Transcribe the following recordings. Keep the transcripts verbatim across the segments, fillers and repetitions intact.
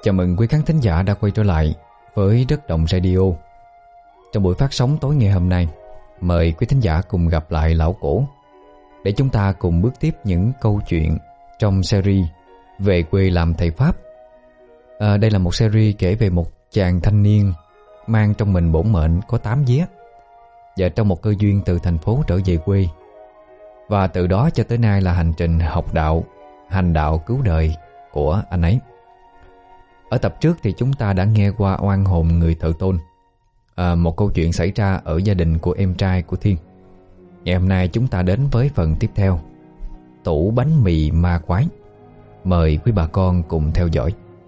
Chào mừng quý khán thính giả đã quay trở lại với Đất Đồng Radio. Trong buổi phát sóng tối ngày hôm nay, mời quý thính giả cùng gặp lại Lão Cổ để chúng ta cùng bước tiếp những câu chuyện trong series Về quê làm thầy Pháp. à, Đây là một series kể về một chàng thanh niên mang trong mình bổn mệnh có tám vía, và trong một cơ duyên từ thành phố trở về quê. Và từ đó cho tới nay là hành trình học đạo, hành đạo cứu đời của anh ấy. Ở tập trước thì chúng ta đã nghe qua oan hồn người thợ tôn, à, một câu chuyện xảy ra ở gia đình của em trai của Thiên. Ngày hôm nay chúng ta đến với phần tiếp theo, tủ bánh mì ma quái. Mời quý bà con cùng theo dõi.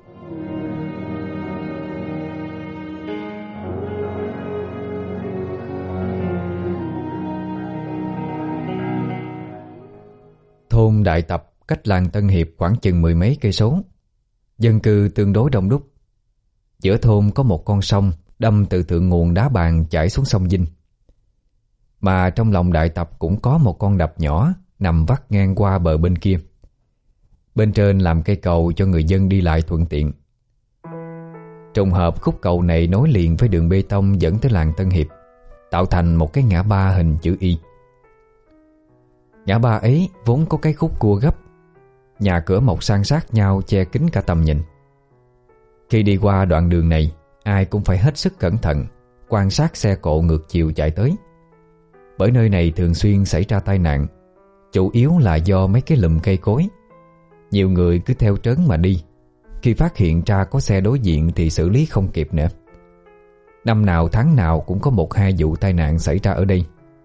Thôn Đại Tập cách làng Tân Hiệp khoảng chừng mười mấy cây số, dân cư tương đối đông đúc. Giữa thôn có một con sông đâm từ thượng nguồn đá bàn chảy xuống sông Vinh. Mà trong lòng Đại Tập cũng có một con đập nhỏ nằm vắt ngang qua bờ bên kia. Bên trên làm cây cầu cho người dân đi lại thuận tiện. Trùng hợp khúc cầu này nối liền với đường bê tông dẫn tới làng Tân Hiệp, tạo thành một cái ngã ba hình chữ Y. Ngã ba ấy vốn có cái khúc cua gấp, nhà cửa mọc san sát nhau che kín cả tầm nhìn. Khi đi qua đoạn đường này, ai cũng phải hết sức cẩn thận, quan sát xe cộ ngược chiều chạy tới. Bởi nơi này thường xuyên xảy ra tai nạn, chủ yếu là do mấy cái lùm cây cối. Nhiều người cứ theo trớn mà đi, khi phát hiện ra có xe đối diện thì xử lý không kịp nữa. Năm nào tháng nào cũng có một hai vụ tai nạn xảy ra ở đây.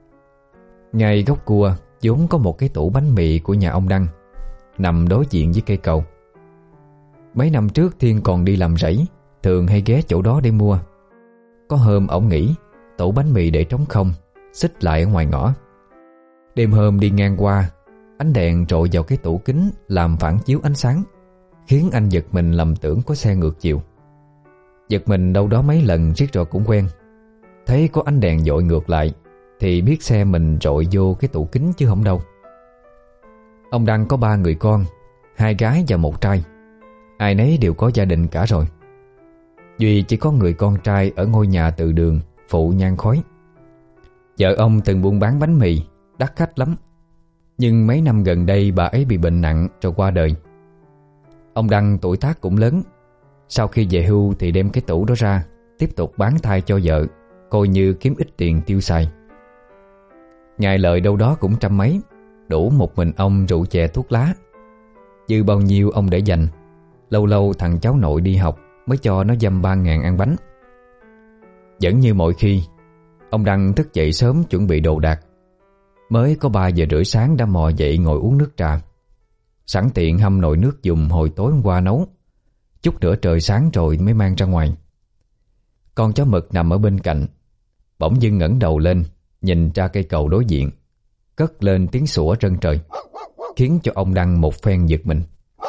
Ngay góc cua vốn có một cái tủ bánh mì của nhà ông Đăng, nằm đối diện với cây cầu. Mấy năm trước Thiên còn đi làm rẫy, thường hay ghé chỗ đó để mua. Có hôm ổng nghĩ tủ bánh mì để trống không, xích lại ở ngoài ngõ. Đêm hôm đi ngang qua, ánh đèn rọi vào cái tủ kính làm phản chiếu ánh sáng, khiến anh giật mình lầm tưởng có xe ngược chiều. Giật mình đâu đó mấy lần riết rồi cũng quen. Thấy có ánh đèn dội ngược lại thì biết xe mình rọi vô cái tủ kính chứ không đâu. Ông Đăng có ba người con, hai gái và một trai. Ai nấy đều có gia đình cả rồi. Duy chỉ có người con trai ở ngôi nhà từ đường phụ nhang khói. Vợ ông từng buôn bán bánh mì, đắt khách lắm. Nhưng mấy năm gần đây bà ấy bị bệnh nặng rồi qua đời. Ông Đăng tuổi tác cũng lớn. Sau khi về hưu thì đem cái tủ đó ra, tiếp tục bán thay cho vợ, coi như kiếm ít tiền tiêu xài. Ngày lợi đâu đó cũng trăm mấy, đủ một mình ông rượu chè thuốc lá. Dư bao nhiêu ông để dành. Lâu lâu thằng cháu nội đi học mới cho nó dăm ba ngàn ăn bánh. Vẫn như mọi khi, ông Đăng thức dậy sớm chuẩn bị đồ đạc. Mới có ba giờ rưỡi sáng đã mò dậy ngồi uống nước trà. Sẵn tiện hâm nồi nước dùng hồi tối hôm qua nấu. Chút nữa trời sáng rồi mới mang ra ngoài. Con chó mực nằm ở bên cạnh bỗng dưng ngẩng đầu lên, nhìn ra cây cầu đối diện, cất lên tiếng sủa rân trời, khiến cho ông Đăng một phen giật mình.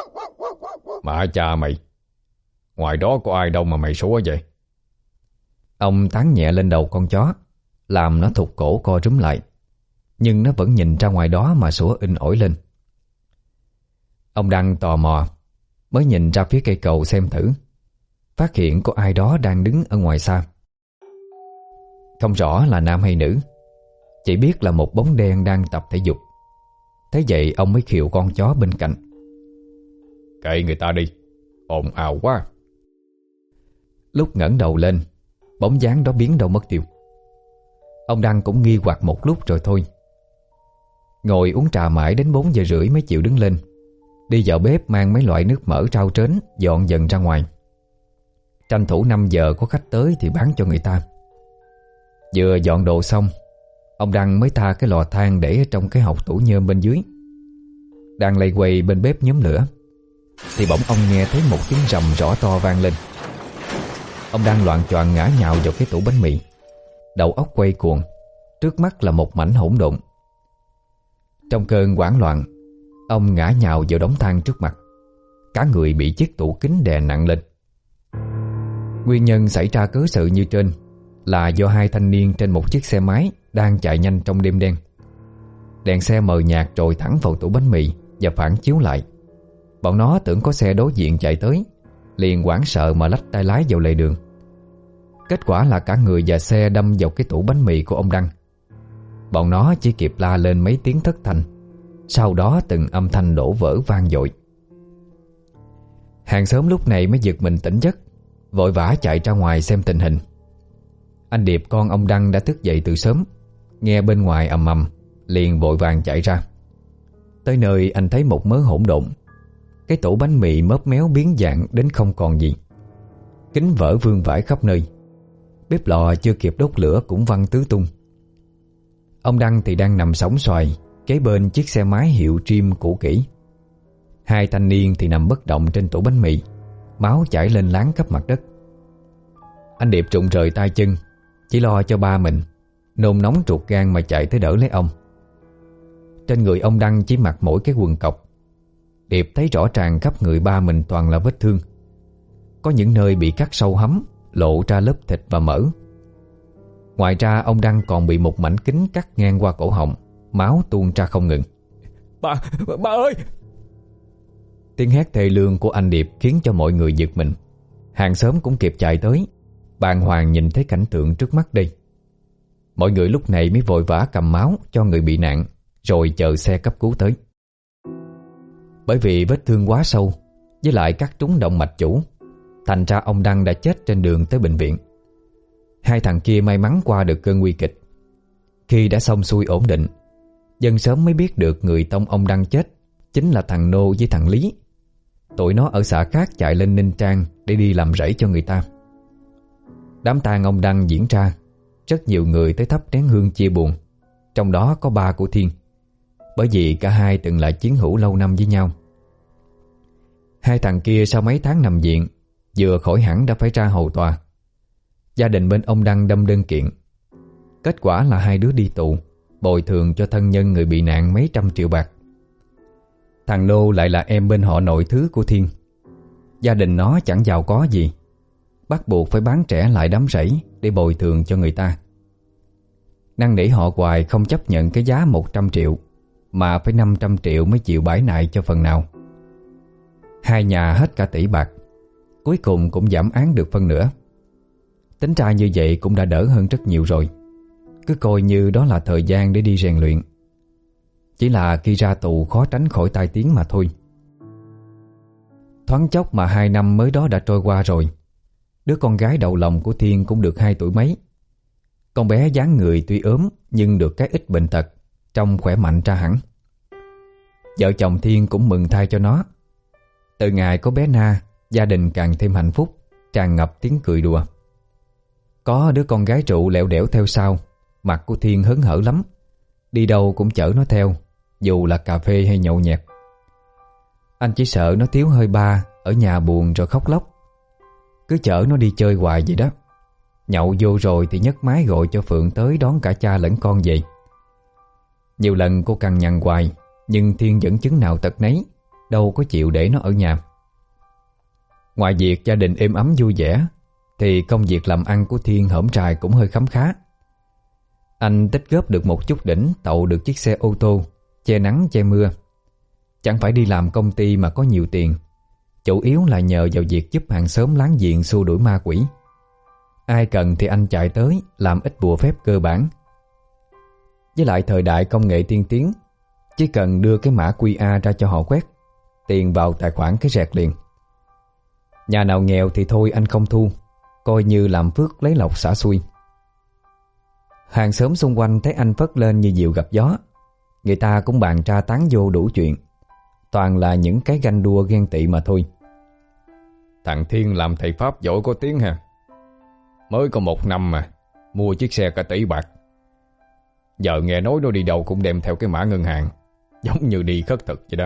Mà cha mày, ngoài đó có ai đâu mà mày sủa vậy? Ông tán nhẹ lên đầu con chó, làm nó thụt cổ co rúm lại. Nhưng nó vẫn nhìn ra ngoài đó mà sủa inh ỏi lên. Ông Đăng tò mò, mới nhìn ra phía cây cầu xem thử. Phát hiện có ai đó đang đứng ở ngoài xa. Không rõ là nam hay nữ, chỉ biết là một bóng đen đang tập thể dục. Thế vậy ông mới khều con chó bên cạnh. Kệ người ta đi, ồn ào quá. Lúc ngẩng đầu lên, bóng dáng đó biến đâu mất tiêu. Ông Đăng cũng nghi hoặc một lúc rồi thôi. Ngồi uống trà mãi đến bốn giờ rưỡi mới chịu đứng lên, đi vào bếp mang mấy loại nước mỡ rau trến dọn dần ra ngoài. Tranh thủ năm giờ có khách tới thì bán cho người ta. Vừa dọn đồ xong, ông Đăng mới tha cái lò than để trong cái hộc tủ nhôm bên dưới. Đang lây quay bên bếp nhóm lửa thì bỗng ông nghe thấy một tiếng rầm rõ to vang lên. Ông đang loạng choạng ngã nhào vào cái tủ bánh mì. Đầu óc quay cuồng, trước mắt là một mảnh hỗn độn. Trong cơn hoảng loạn, ông ngã nhào vào đống than trước mặt. Cả người bị chiếc tủ kính đè nặng lên. Nguyên nhân xảy ra cớ sự như trên là do hai thanh niên trên một chiếc xe máy đang chạy nhanh trong đêm đen. Đèn xe mờ nhạt rồi thẳng vào tủ bánh mì và phản chiếu lại. Bọn nó tưởng có xe đối diện chạy tới, liền hoảng sợ mà lách tay lái vào lề đường. Kết quả là cả người và xe đâm vào cái tủ bánh mì của ông Đăng. Bọn nó chỉ kịp la lên mấy tiếng thất thanh, sau đó từng âm thanh đổ vỡ vang dội. Hàng xóm lúc này mới giật mình tỉnh giấc, vội vã chạy ra ngoài xem tình hình. Anh Điệp con ông Đăng đã thức dậy từ sớm, nghe bên ngoài ầm ầm, liền vội vàng chạy ra. Tới nơi anh thấy một mớ hỗn độn. Cái tủ bánh mì móp méo biến dạng đến không còn gì, kính vỡ vương vãi khắp nơi. Bếp lò chưa kịp đốt lửa cũng văng tứ tung. Ông Đăng thì đang nằm sóng xoài kế bên chiếc xe máy hiệu Dream cũ kỹ. Hai thanh niên thì nằm bất động trên tủ bánh mì, máu chảy lên láng khắp mặt đất. Anh Điệp rụng rời tay chân, chỉ lo cho ba mình, nôn nóng ruột gan mà chạy tới đỡ lấy ông. Trên người ông Đăng chỉ mặc mỗi cái quần cộc. Điệp thấy rõ ràng khắp người ba mình toàn là vết thương. Có những nơi bị cắt sâu hắm, lộ ra lớp thịt và mỡ. Ngoài ra ông Đăng còn bị một mảnh kính cắt ngang qua cổ họng, máu tuôn ra không ngừng. Ba, ba ơi! Tiếng hét thê lương của anh Điệp khiến cho mọi người giật mình. Hàng xóm cũng kịp chạy tới, bàng hoàng nhìn thấy cảnh tượng trước mắt đây. Mọi người lúc này mới vội vã cầm máu cho người bị nạn, rồi chờ xe cấp cứu tới. Bởi vì vết thương quá sâu, với lại cắt trúng động mạch chủ, thành ra ông Đăng đã chết trên đường tới bệnh viện. Hai thằng kia may mắn qua được cơn nguy kịch. Khi đã xong xuôi ổn định, dân xóm mới biết được người tông ông Đăng chết chính là thằng Nô với thằng Lý. Tụi nó ở xã khác chạy lên Ninh Trang để đi làm rẫy cho người ta. Đám tang ông Đăng diễn ra, rất nhiều người tới thắp nén hương chia buồn, trong đó có ba của Thiên, bởi vì cả hai từng là chiến hữu lâu năm với nhau. Hai thằng kia sau mấy tháng nằm viện, vừa khỏi hẳn đã phải ra hầu tòa. Gia đình bên ông Đăng đâm đơn kiện. Kết quả là hai đứa đi tù, bồi thường cho thân nhân người bị nạn mấy trăm triệu bạc. Thằng Nô lại là em bên họ nội thứ của Thiên. Gia đình nó chẳng giàu có gì, bắt buộc phải bán trẻ lại đám rẫy để bồi thường cho người ta. Năn nỉ họ hoài không chấp nhận cái giá một trăm triệu, mà phải năm trăm triệu mới chịu bãi nại cho phần nào. Hai nhà hết cả tỷ bạc, cuối cùng cũng giảm án được phân nửa. Tính ra như vậy cũng đã đỡ hơn rất nhiều rồi. Cứ coi như đó là thời gian để đi rèn luyện. Chỉ là khi ra tù khó tránh khỏi tai tiếng mà thôi. Thoáng chốc mà hai năm mới đó đã trôi qua rồi. Đứa con gái đầu lòng của Thiên cũng được hai tuổi mấy. Con bé dáng người tuy ốm nhưng được cái ít bệnh tật, trông khỏe mạnh ra hẳn. Vợ chồng Thiên cũng mừng thay cho nó. Từ ngày có bé Na, gia đình càng thêm hạnh phúc, tràn ngập tiếng cười đùa. Có đứa con gái trụ lẹo đẻo theo sau, mặt của Thiên hớn hở lắm. Đi đâu cũng chở nó theo, dù là cà phê hay nhậu nhẹt. Anh chỉ sợ nó thiếu hơi ba, ở nhà buồn rồi khóc lóc. Cứ chở nó đi chơi hoài vậy đó. Nhậu vô rồi thì nhấc máy gọi cho Phượng tới đón cả cha lẫn con về. Nhiều lần cô cằn nhằn hoài, nhưng Thiên vẫn chứng nào tật nấy, đâu có chịu để nó ở nhà. Ngoài việc gia đình êm ấm vui vẻ, thì công việc làm ăn của Thiên hổm trài cũng hơi khấm khá. Anh tích góp được một chút đỉnh tậu được chiếc xe ô tô, che nắng che mưa. Chẳng phải đi làm công ty mà có nhiều tiền, chủ yếu là nhờ vào việc giúp hàng xóm láng giềng xua đuổi ma quỷ. Ai cần thì anh chạy tới làm ít bùa phép cơ bản. Với lại thời đại công nghệ tiên tiến, chỉ cần đưa cái mã quy rờ ra cho họ quét, tiền vào tài khoản cái rẹt liền. Nhà nào nghèo thì thôi anh không thu, coi như làm phước lấy lộc xả xuôi. Hàng xóm xung quanh thấy anh phất lên như diều gặp gió, người ta cũng bàn tra tán vô đủ chuyện. Toàn là những cái ganh đua ghen tị mà thôi. Thằng Thiên làm thầy Pháp giỏi có tiếng ha. Mới có một năm mà mua chiếc xe cả tỷ bạc. Giờ nghe nói nó đi đâu cũng đem theo cái mã ngân hàng, giống như đi khất thực vậy đó.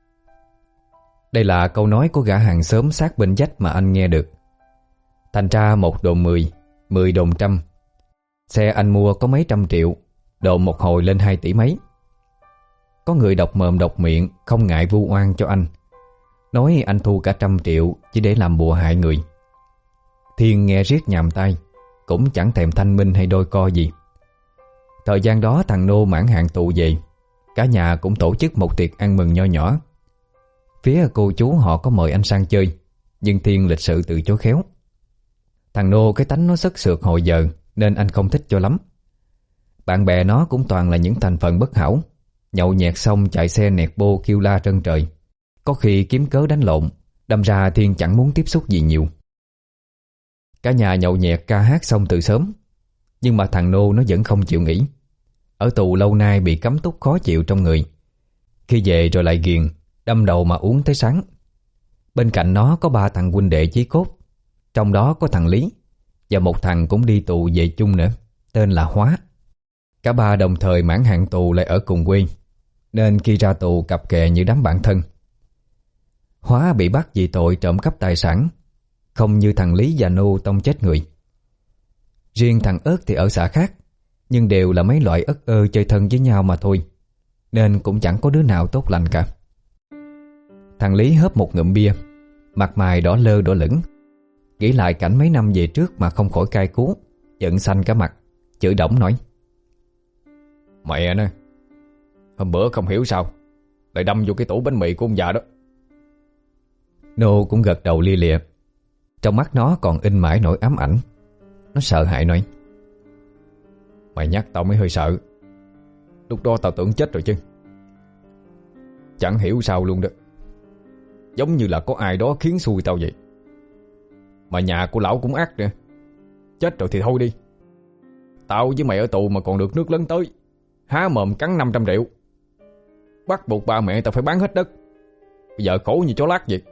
Đây là câu nói của gã hàng xóm sát bên vách mà anh nghe được. Thành ra một đồn mười, mười đồn trăm. Xe anh mua có mấy trăm triệu, đồn một hồi lên hai tỷ mấy. Có người độc mồm độc miệng không ngại vu oan cho anh, nói anh thu cả trăm triệu chỉ để làm bùa hại người. Thiên nghe riết nhàm tai, cũng chẳng thèm thanh minh hay đôi co gì. Thời gian đó thằng Nô mãn hạn tù về, cả nhà cũng tổ chức một tiệc ăn mừng nho nhỏ. Phía cô chú họ có mời anh sang chơi, Nhưng Thiên lịch sự từ chối khéo. Thằng Nô cái tánh nó sức sượt hồi giờ nên anh không thích cho lắm. Bạn bè nó cũng toàn là những thành phần bất hảo, nhậu nhẹt xong chạy xe nẹt bô kêu la trân trời. Có khi kiếm cớ đánh lộn, đâm ra Thiên chẳng muốn tiếp xúc gì nhiều. Cả nhà nhậu nhẹt ca hát xong từ sớm, nhưng mà thằng Nô nó vẫn không chịu nghỉ. Ở tù lâu nay bị cấm túc khó chịu trong người. Khi về rồi lại ghiền, đâm đầu mà uống tới sáng. Bên cạnh nó có ba thằng huynh đệ chí cốt, trong đó có thằng Lý, và một thằng cũng đi tù về chung nữa, tên là Hóa. Cả ba đồng thời mãn hạn tù lại ở cùng quê, nên khi ra tù cặp kè như đám bạn thân. Hóa bị bắt vì tội trộm cắp tài sản, không như thằng Lý và Nô tông chết người. Riêng thằng Ớt thì ở xã khác, nhưng đều là mấy loại ất ơ chơi thân với nhau mà thôi, nên cũng chẳng có đứa nào tốt lành cả. Thằng Lý hớp một ngụm bia, mặt mày đỏ lơ đỏ lửng, nghĩ lại cảnh mấy năm về trước mà không khỏi cay cú, giận xanh cả mặt, chửi đổng nói: "Mẹ nó, hôm bữa không hiểu sao lại đâm vô cái tủ bánh mì của ông già đó." Nô cũng gật đầu lia lịa, trong mắt nó còn in mãi nỗi ám ảnh. Nó sợ hãi nói: "Mày nhắc tao mới hơi sợ. Lúc đó tao tưởng chết rồi chứ. Chẳng hiểu sao luôn đó. Giống như là có ai đó khiến xui tao vậy. Mà nhà của lão cũng ác nữa. Chết rồi thì thôi đi. Tao với mày ở tù mà còn được nước lớn tới, há mồm cắn năm trăm triệu. Bắt buộc ba mẹ tao phải bán hết đất. Bây giờ khổ như chó lát vậy."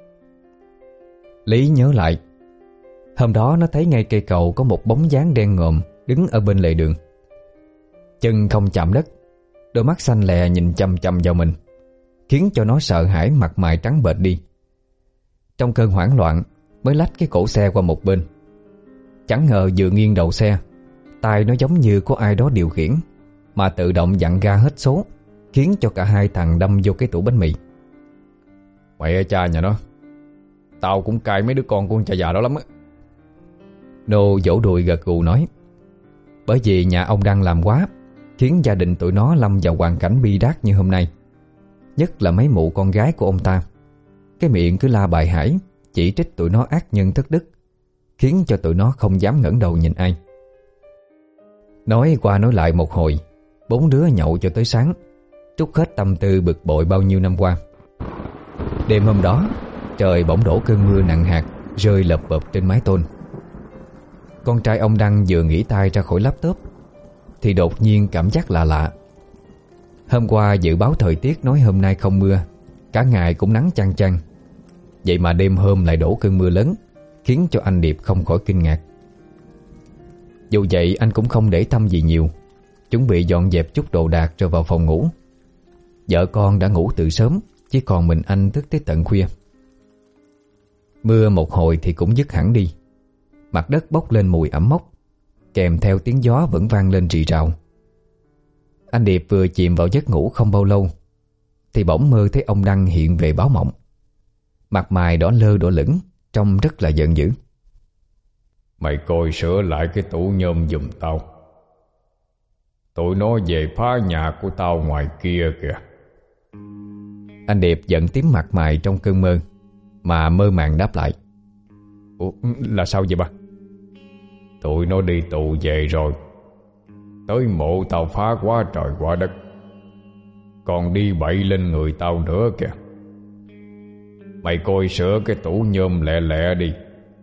Lý nhớ lại, hôm đó nó thấy ngay cây cầu có một bóng dáng đen ngòm đứng ở bên lề đường. Chân không chạm đất, đôi mắt xanh lè nhìn chăm chăm vào mình, khiến cho nó sợ hãi, mặt mày trắng bệch đi. Trong cơn hoảng loạn mới lách cái cổ xe qua một bên. Chẳng ngờ vừa nghiêng đầu xe, tay nó giống như có ai đó điều khiển, mà tự động dặn ga hết số, khiến cho cả hai thằng đâm vô cái tủ bánh mì. "Mẹ cha nhà nó, tao cũng cay mấy đứa con của con cha già đó lắm á." Nô vỗ đùi gật gù nói: Bởi vì nhà ông đang làm quá, khiến gia đình tụi nó lâm vào hoàn cảnh bi đát như hôm nay. Nhất là mấy mụ con gái của ông ta, cái miệng cứ la bài hải, chỉ trích tụi nó ác nhân thất đức, khiến cho tụi nó không dám ngẩng đầu nhìn ai. Nói qua nói lại một hồi, bốn đứa nhậu cho tới sáng, trút hết tâm tư bực bội bao nhiêu năm qua. Đêm hôm đó, trời bỗng đổ cơn mưa nặng hạt rơi lợp bợp trên mái tôn. Con trai ông Đăng vừa nghỉ tay ra khỏi laptop thì đột nhiên cảm giác lạ lạ. Hôm qua dự báo thời tiết nói hôm nay không mưa, cả ngày cũng nắng chang chang. Vậy mà đêm hôm lại đổ cơn mưa lớn, khiến cho anh Điệp không khỏi kinh ngạc. Dù vậy anh cũng không để tâm gì nhiều, chuẩn bị dọn dẹp chút đồ đạc rồi vào phòng ngủ. Vợ con đã ngủ từ sớm, chỉ còn mình anh thức tới tận khuya. Mưa một hồi thì cũng dứt hẳn đi. Mặt đất bốc lên mùi ẩm mốc, kèm theo tiếng gió vẫn vang lên rì rào. Anh Điệp vừa chìm vào giấc ngủ không bao lâu thì bỗng mơ thấy ông Đăng hiện về báo mộng. Mặt mày đỏ lơ đỏ lửng, trông rất là giận dữ. "Mày coi sửa lại cái tủ nhôm giùm tao. Tụi nó về phá nhà của tao ngoài kia kìa." Anh Điệp giận tím mặt mày trong cơn mơ, mà mơ màng đáp lại: "Ủa, là sao vậy ba?" "Tụi nó đi tù về rồi, tới mộ tao phá quá trời quá đất, còn đi bậy lên người tao nữa kìa. Mày coi sửa cái tủ nhôm lẹ lẹ đi."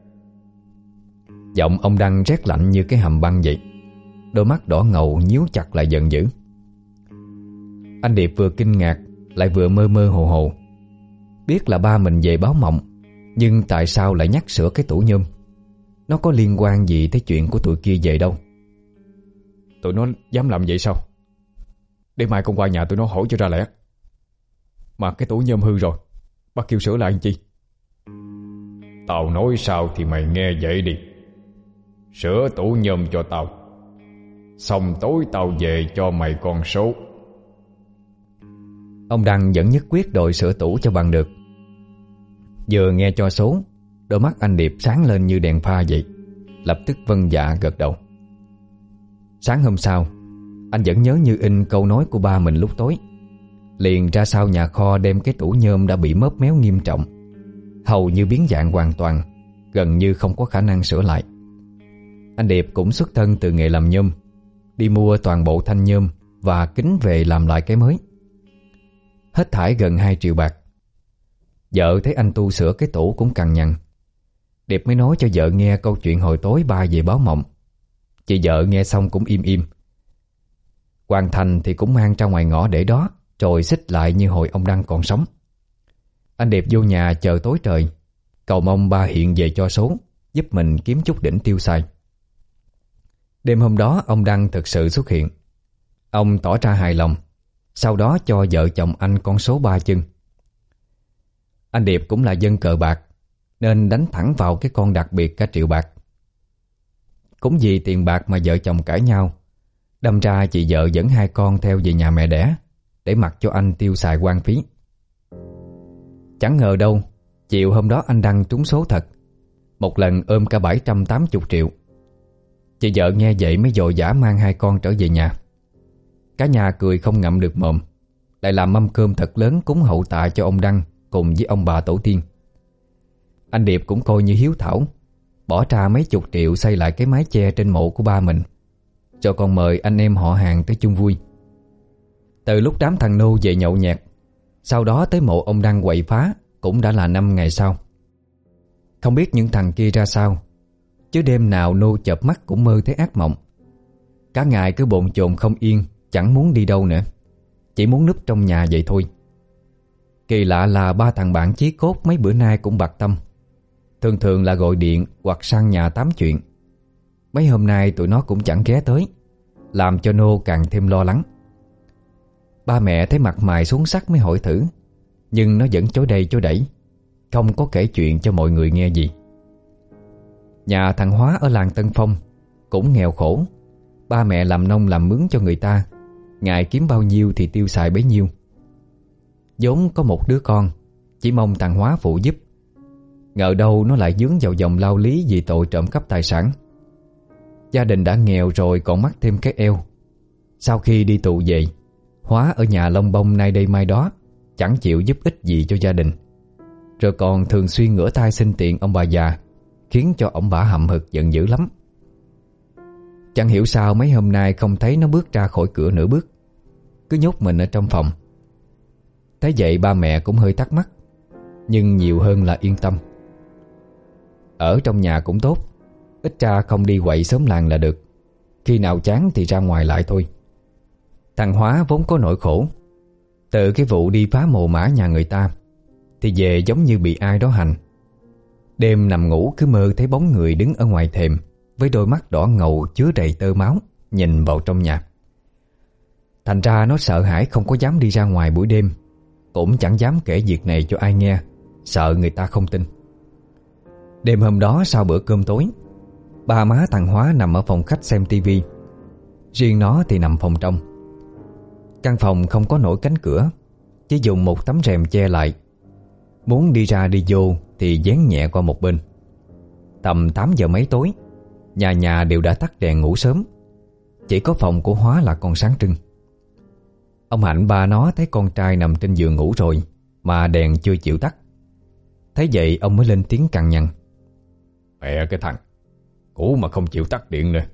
Giọng ông Đăng rét lạnh như cái hầm băng vậy, đôi mắt đỏ ngầu nhíu chặt lại giận dữ. Anh Điệp vừa kinh ngạc lại vừa mơ mơ hồ hồ. Biết là ba mình về báo mộng, nhưng tại sao lại nhắc sửa cái tủ nhôm? Nó có liên quan gì tới chuyện của tụi kia về đâu? "Tụi nó dám làm vậy sao? Để mai con qua nhà tụi nó hỏi cho ra lẽ. Mà cái tủ nhôm hư rồi, bác kêu sửa lại làm chi?" "Tao nói sao thì mày nghe vậy đi. Sửa tủ nhôm cho tao, xong tối tao về cho mày con số." Ông Đăng vẫn nhất quyết đòi sửa tủ cho bằng được. Vừa nghe cho số, đôi mắt anh Điệp sáng lên như đèn pha vậy, lập tức vâng dạ gật đầu. Sáng hôm sau, anh vẫn nhớ như in câu nói của ba mình lúc tối. Liền ra sau nhà kho đem cái tủ nhôm đã bị móp méo nghiêm trọng, hầu như biến dạng hoàn toàn, gần như không có khả năng sửa lại. Anh Điệp cũng xuất thân từ nghề làm nhôm, đi mua toàn bộ thanh nhôm và kính về làm lại cái mới. Hết thải gần hai triệu bạc. Vợ thấy anh tu sửa cái tủ cũng cằn nhằn. Điệp mới nói cho vợ nghe câu chuyện hồi tối ba về báo mộng. Chị vợ nghe xong cũng im im. Hoàn thành thì cũng mang ra ngoài ngõ để đó, rồi xích lại như hồi ông Đăng còn sống. Anh Điệp vô nhà chờ tối trời, cầu mong ba hiện về cho số, giúp mình kiếm chút đỉnh tiêu xài. Đêm hôm đó ông Đăng thực sự xuất hiện. Ông tỏ ra hài lòng, sau đó cho vợ chồng anh con số ba chân. Anh Điệp cũng là dân cờ bạc, nên đánh thẳng vào cái con đặc biệt cả triệu bạc. Cũng vì tiền bạc mà vợ chồng cãi nhau, đâm ra chị vợ dẫn hai con theo về nhà mẹ đẻ để mặc cho anh tiêu xài hoang phí. Chẳng ngờ đâu, chiều hôm đó anh Đăng trúng số thật, một lần ôm cả bảy trăm tám mươi triệu. Chị vợ nghe vậy mới vội vã mang hai con trở về nhà. Cả nhà cười không ngậm được mồm, lại làm mâm cơm thật lớn cúng hậu tạ cho ông Đăng cùng với ông bà tổ tiên. Anh Điệp cũng coi như hiếu thảo, bỏ ra mấy chục triệu xây lại cái mái che trên mộ của ba mình, rồi còn mời anh em họ hàng tới chung vui. Từ lúc đám thằng Nô về nhậu nhẹt, sau đó tới mộ ông Đăng quậy phá cũng đã là năm ngày sau. Không biết những thằng kia ra sao, chứ đêm nào Nô chợp mắt cũng mơ thấy ác mộng. Cả ngày cứ bồn chồn không yên, chẳng muốn đi đâu nữa, chỉ muốn núp trong nhà vậy thôi. Kỳ lạ là ba thằng bạn chí cốt mấy bữa nay cũng bạc tâm, thường thường là gọi điện hoặc sang nhà tám chuyện. Mấy hôm nay tụi nó cũng chẳng ghé tới, làm cho Nô càng thêm lo lắng. Ba mẹ thấy mặt mày xuống sắc mới hỏi thử, nhưng nó vẫn chối đây chối đẩy, không có kể chuyện cho mọi người nghe gì. Nhà thằng Hóa ở làng Tân Phong cũng nghèo khổ. Ba mẹ làm nông làm mướn cho người ta, ngày kiếm bao nhiêu thì tiêu xài bấy nhiêu. vốn có một đứa con, chỉ mong thằng Hóa phụ giúp. Ngờ đâu nó lại dướng vào vòng lao lý vì tội trộm cắp tài sản. Gia đình đã nghèo rồi còn mắc thêm cái eo. Sau khi đi tù về, Hóa ở nhà lông bông nay đây mai đó, chẳng chịu giúp ích gì cho gia đình, rồi còn thường xuyên ngửa tay xin tiền ông bà già, khiến cho ông bà hậm hực giận dữ lắm. Chẳng hiểu sao mấy hôm nay không thấy nó bước ra khỏi cửa nửa bước, cứ nhốt mình ở trong phòng. Thấy vậy ba mẹ cũng hơi thắc mắc, nhưng nhiều hơn là yên tâm. Ở trong nhà cũng tốt, ít ra không đi quậy xóm làng là được. Khi nào chán thì ra ngoài lại thôi. Thằng Hóa vốn có nỗi khổ. Từ cái vụ đi phá mồ mả nhà người ta thì về giống như bị ai đó hành. Đêm nằm ngủ cứ mơ thấy bóng người đứng ở ngoài thềm, với đôi mắt đỏ ngầu chứa đầy tơ máu, nhìn vào trong nhà. Thành ra nó sợ hãi không có dám đi ra ngoài buổi đêm, cũng chẳng dám kể việc này cho ai nghe, sợ người ta không tin. Đêm hôm đó sau bữa cơm tối, ba má thằng Hóa nằm ở phòng khách xem tivi, riêng nó thì nằm phòng trong. Căn phòng không có nổi cánh cửa, chỉ dùng một tấm rèm che lại. Muốn đi ra đi vô thì dán nhẹ qua một bên. Tầm tám giờ mấy tối, nhà nhà đều đã tắt đèn ngủ sớm, chỉ có phòng của Hóa là còn sáng trưng. Ông Hạnh ba nó thấy con trai nằm trên giường ngủ rồi mà đèn chưa chịu tắt. Thấy vậy ông mới lên tiếng cằn nhằn: "Mẹ cái thằng, ngủ mà không chịu tắt điện nữa."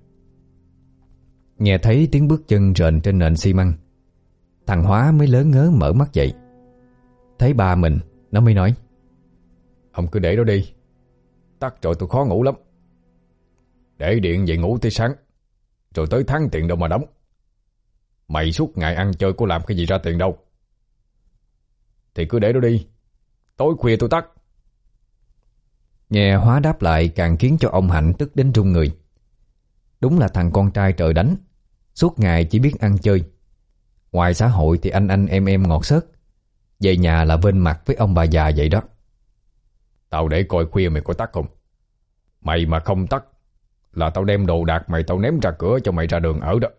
Nghe thấy tiếng bước chân rền trên nền xi măng, thằng Hóa mới lớn ngớ mở mắt dậy. Thấy ba mình, nó mới nói: "Ông cứ để đó đi, tắt rồi tôi khó ngủ lắm. Để điện vậy ngủ tới sáng, rồi tới tháng tiền đâu mà đóng. Mày suốt ngày ăn chơi có làm cái gì ra tiền đâu. Thì cứ để đó đi, tối khuya tôi tắt." Nghe Hóa đáp lại càng khiến cho ông Hạnh tức đến run người. Đúng là thằng con trai trời đánh, suốt ngày chỉ biết ăn chơi. Ngoài xã hội thì anh anh em em ngọt xớt, về nhà là bên mặt với ông bà già vậy đó. "Tao để coi khuya mày có tắt không. Mày mà không tắt là tao đem đồ đạc mày tao ném ra cửa cho mày ra đường ở đó."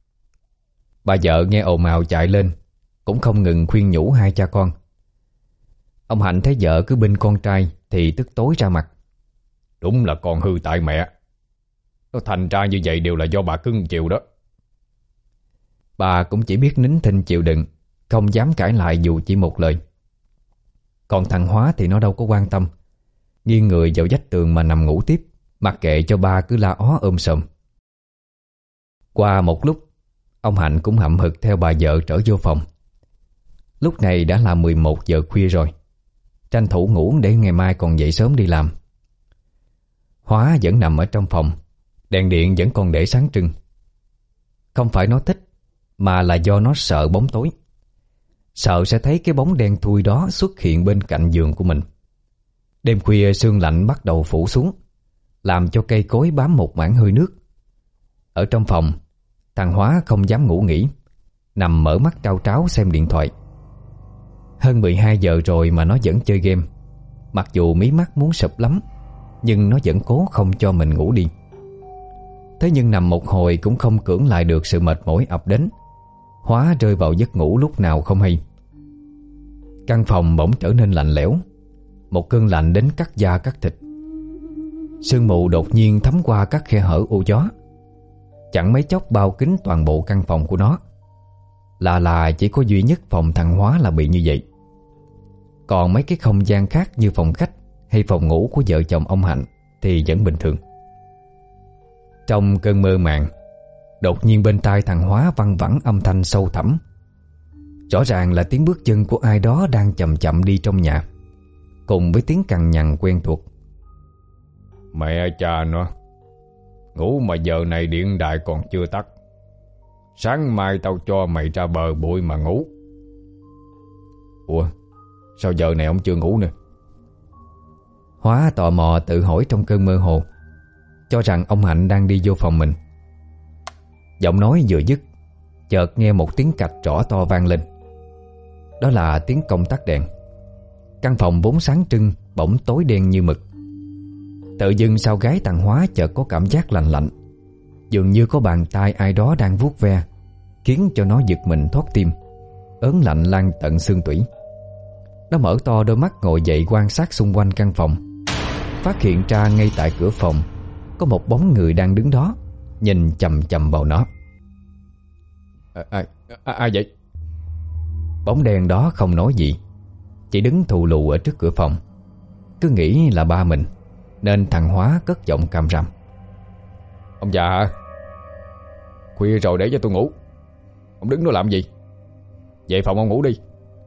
Bà vợ nghe ồn ào chạy lên, cũng không ngừng khuyên nhủ hai cha con. Ông Hạnh thấy vợ cứ binh con trai thì tức tối ra mặt: "Đúng là con hư tại mẹ. Nó thành ra như vậy đều là do bà cưng chiều đó." Bà cũng chỉ biết nín thinh chịu đựng, không dám cãi lại dù chỉ một lời. Còn thằng Hóa thì nó đâu có quan tâm, nghiêng người vào vách tường mà nằm ngủ tiếp, mặc kệ cho ba cứ la ó ôm sòm. Qua một lúc, ông Hạnh cũng hậm hực theo bà vợ trở vô phòng. Lúc này đã là mười một giờ khuya rồi, tranh thủ ngủ để ngày mai còn dậy sớm đi làm. Hóa vẫn nằm ở trong phòng, đèn điện vẫn còn để sáng trưng. Không phải nó thích, mà là do nó sợ bóng tối. Sợ sẽ thấy cái bóng đen thui đó xuất hiện bên cạnh giường của mình. Đêm khuya sương lạnh bắt đầu phủ xuống, làm cho cây cối bám một mảng hơi nước. Ở trong phòng, thằng Hóa không dám ngủ nghỉ, nằm mở mắt trao tráo xem điện thoại. Hơn mười hai giờ rồi mà nó vẫn chơi game. Mặc dù mí mắt muốn sụp lắm, nhưng nó vẫn cố không cho mình ngủ đi. Thế nhưng nằm một hồi cũng không cưỡng lại được sự mệt mỏi ập đến. Hóa rơi vào giấc ngủ lúc nào không hay. Căn phòng bỗng trở nên lạnh lẽo, một cơn lạnh đến cắt da cắt thịt. Sương mù đột nhiên thấm qua các khe hở ô gió, chẳng mấy chốc bao kín toàn bộ căn phòng của nó. Là là chỉ có duy nhất phòng thằng Hóa là bị như vậy. Còn mấy cái không gian khác như phòng khách hay phòng ngủ của vợ chồng ông Hạnh thì vẫn bình thường. Trong cơn mơ màng, đột nhiên bên tai thằng Hóa văng vẳng âm thanh sâu thẳm. Rõ ràng là tiếng bước chân của ai đó đang chậm chậm đi trong nhà, cùng với tiếng cằn nhằn quen thuộc. Mẹ cha nó, ngủ mà giờ này điện đại còn chưa tắt. Sáng mai tao cho mày ra bờ bụi mà ngủ. Ủa, sao giờ này ông chưa ngủ nữa? Hóa tò mò tự hỏi trong cơn mơ hồ, cho rằng ông Hạnh đang đi vô phòng mình. Giọng nói vừa dứt, chợt nghe một tiếng cạch rõ to vang lên. Đó là tiếng công tắc đèn. Căn phòng vốn sáng trưng bỗng tối đen như mực. Tự dưng sau gáy thằng Hóa chợt có cảm giác lạnh lạnh, dường như có bàn tay ai đó đang vuốt ve, khiến cho nó giật mình thoát tim, ớn lạnh lan tận xương tủy. Nó mở to đôi mắt ngồi dậy quan sát xung quanh căn phòng, phát hiện ra ngay tại cửa phòng có một bóng người đang đứng đó, nhìn chằm chằm vào nó. À, à, à, ai vậy? Bóng đen đó không nói gì, chỉ đứng thù lù ở trước cửa phòng. Cứ nghĩ là ba mình, nên thằng Hóa cất giọng càm ràm. Ông già hả? Khuya rồi để cho tôi ngủ, ông đứng đó làm gì? Về phòng ông ngủ đi.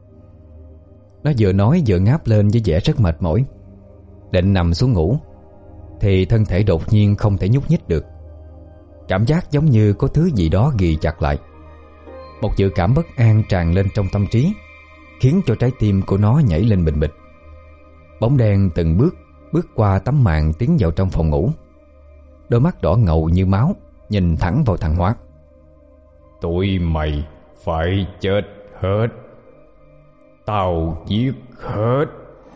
Nó vừa nói vừa ngáp lên với vẻ rất mệt mỏi, định nằm xuống ngủ, thì thân thể đột nhiên không thể nhúc nhích được. Cảm giác giống như có thứ gì đó ghì chặt lại. Một dự cảm bất an tràn lên trong tâm trí, khiến cho trái tim của nó nhảy lên bình bịch. Bóng đen từng bước bước qua tấm màn tiến vào trong phòng ngủ. Đôi mắt đỏ ngầu như máu nhìn thẳng vào thằng Hóa. Tụi mày phải chết hết, tao giết hết.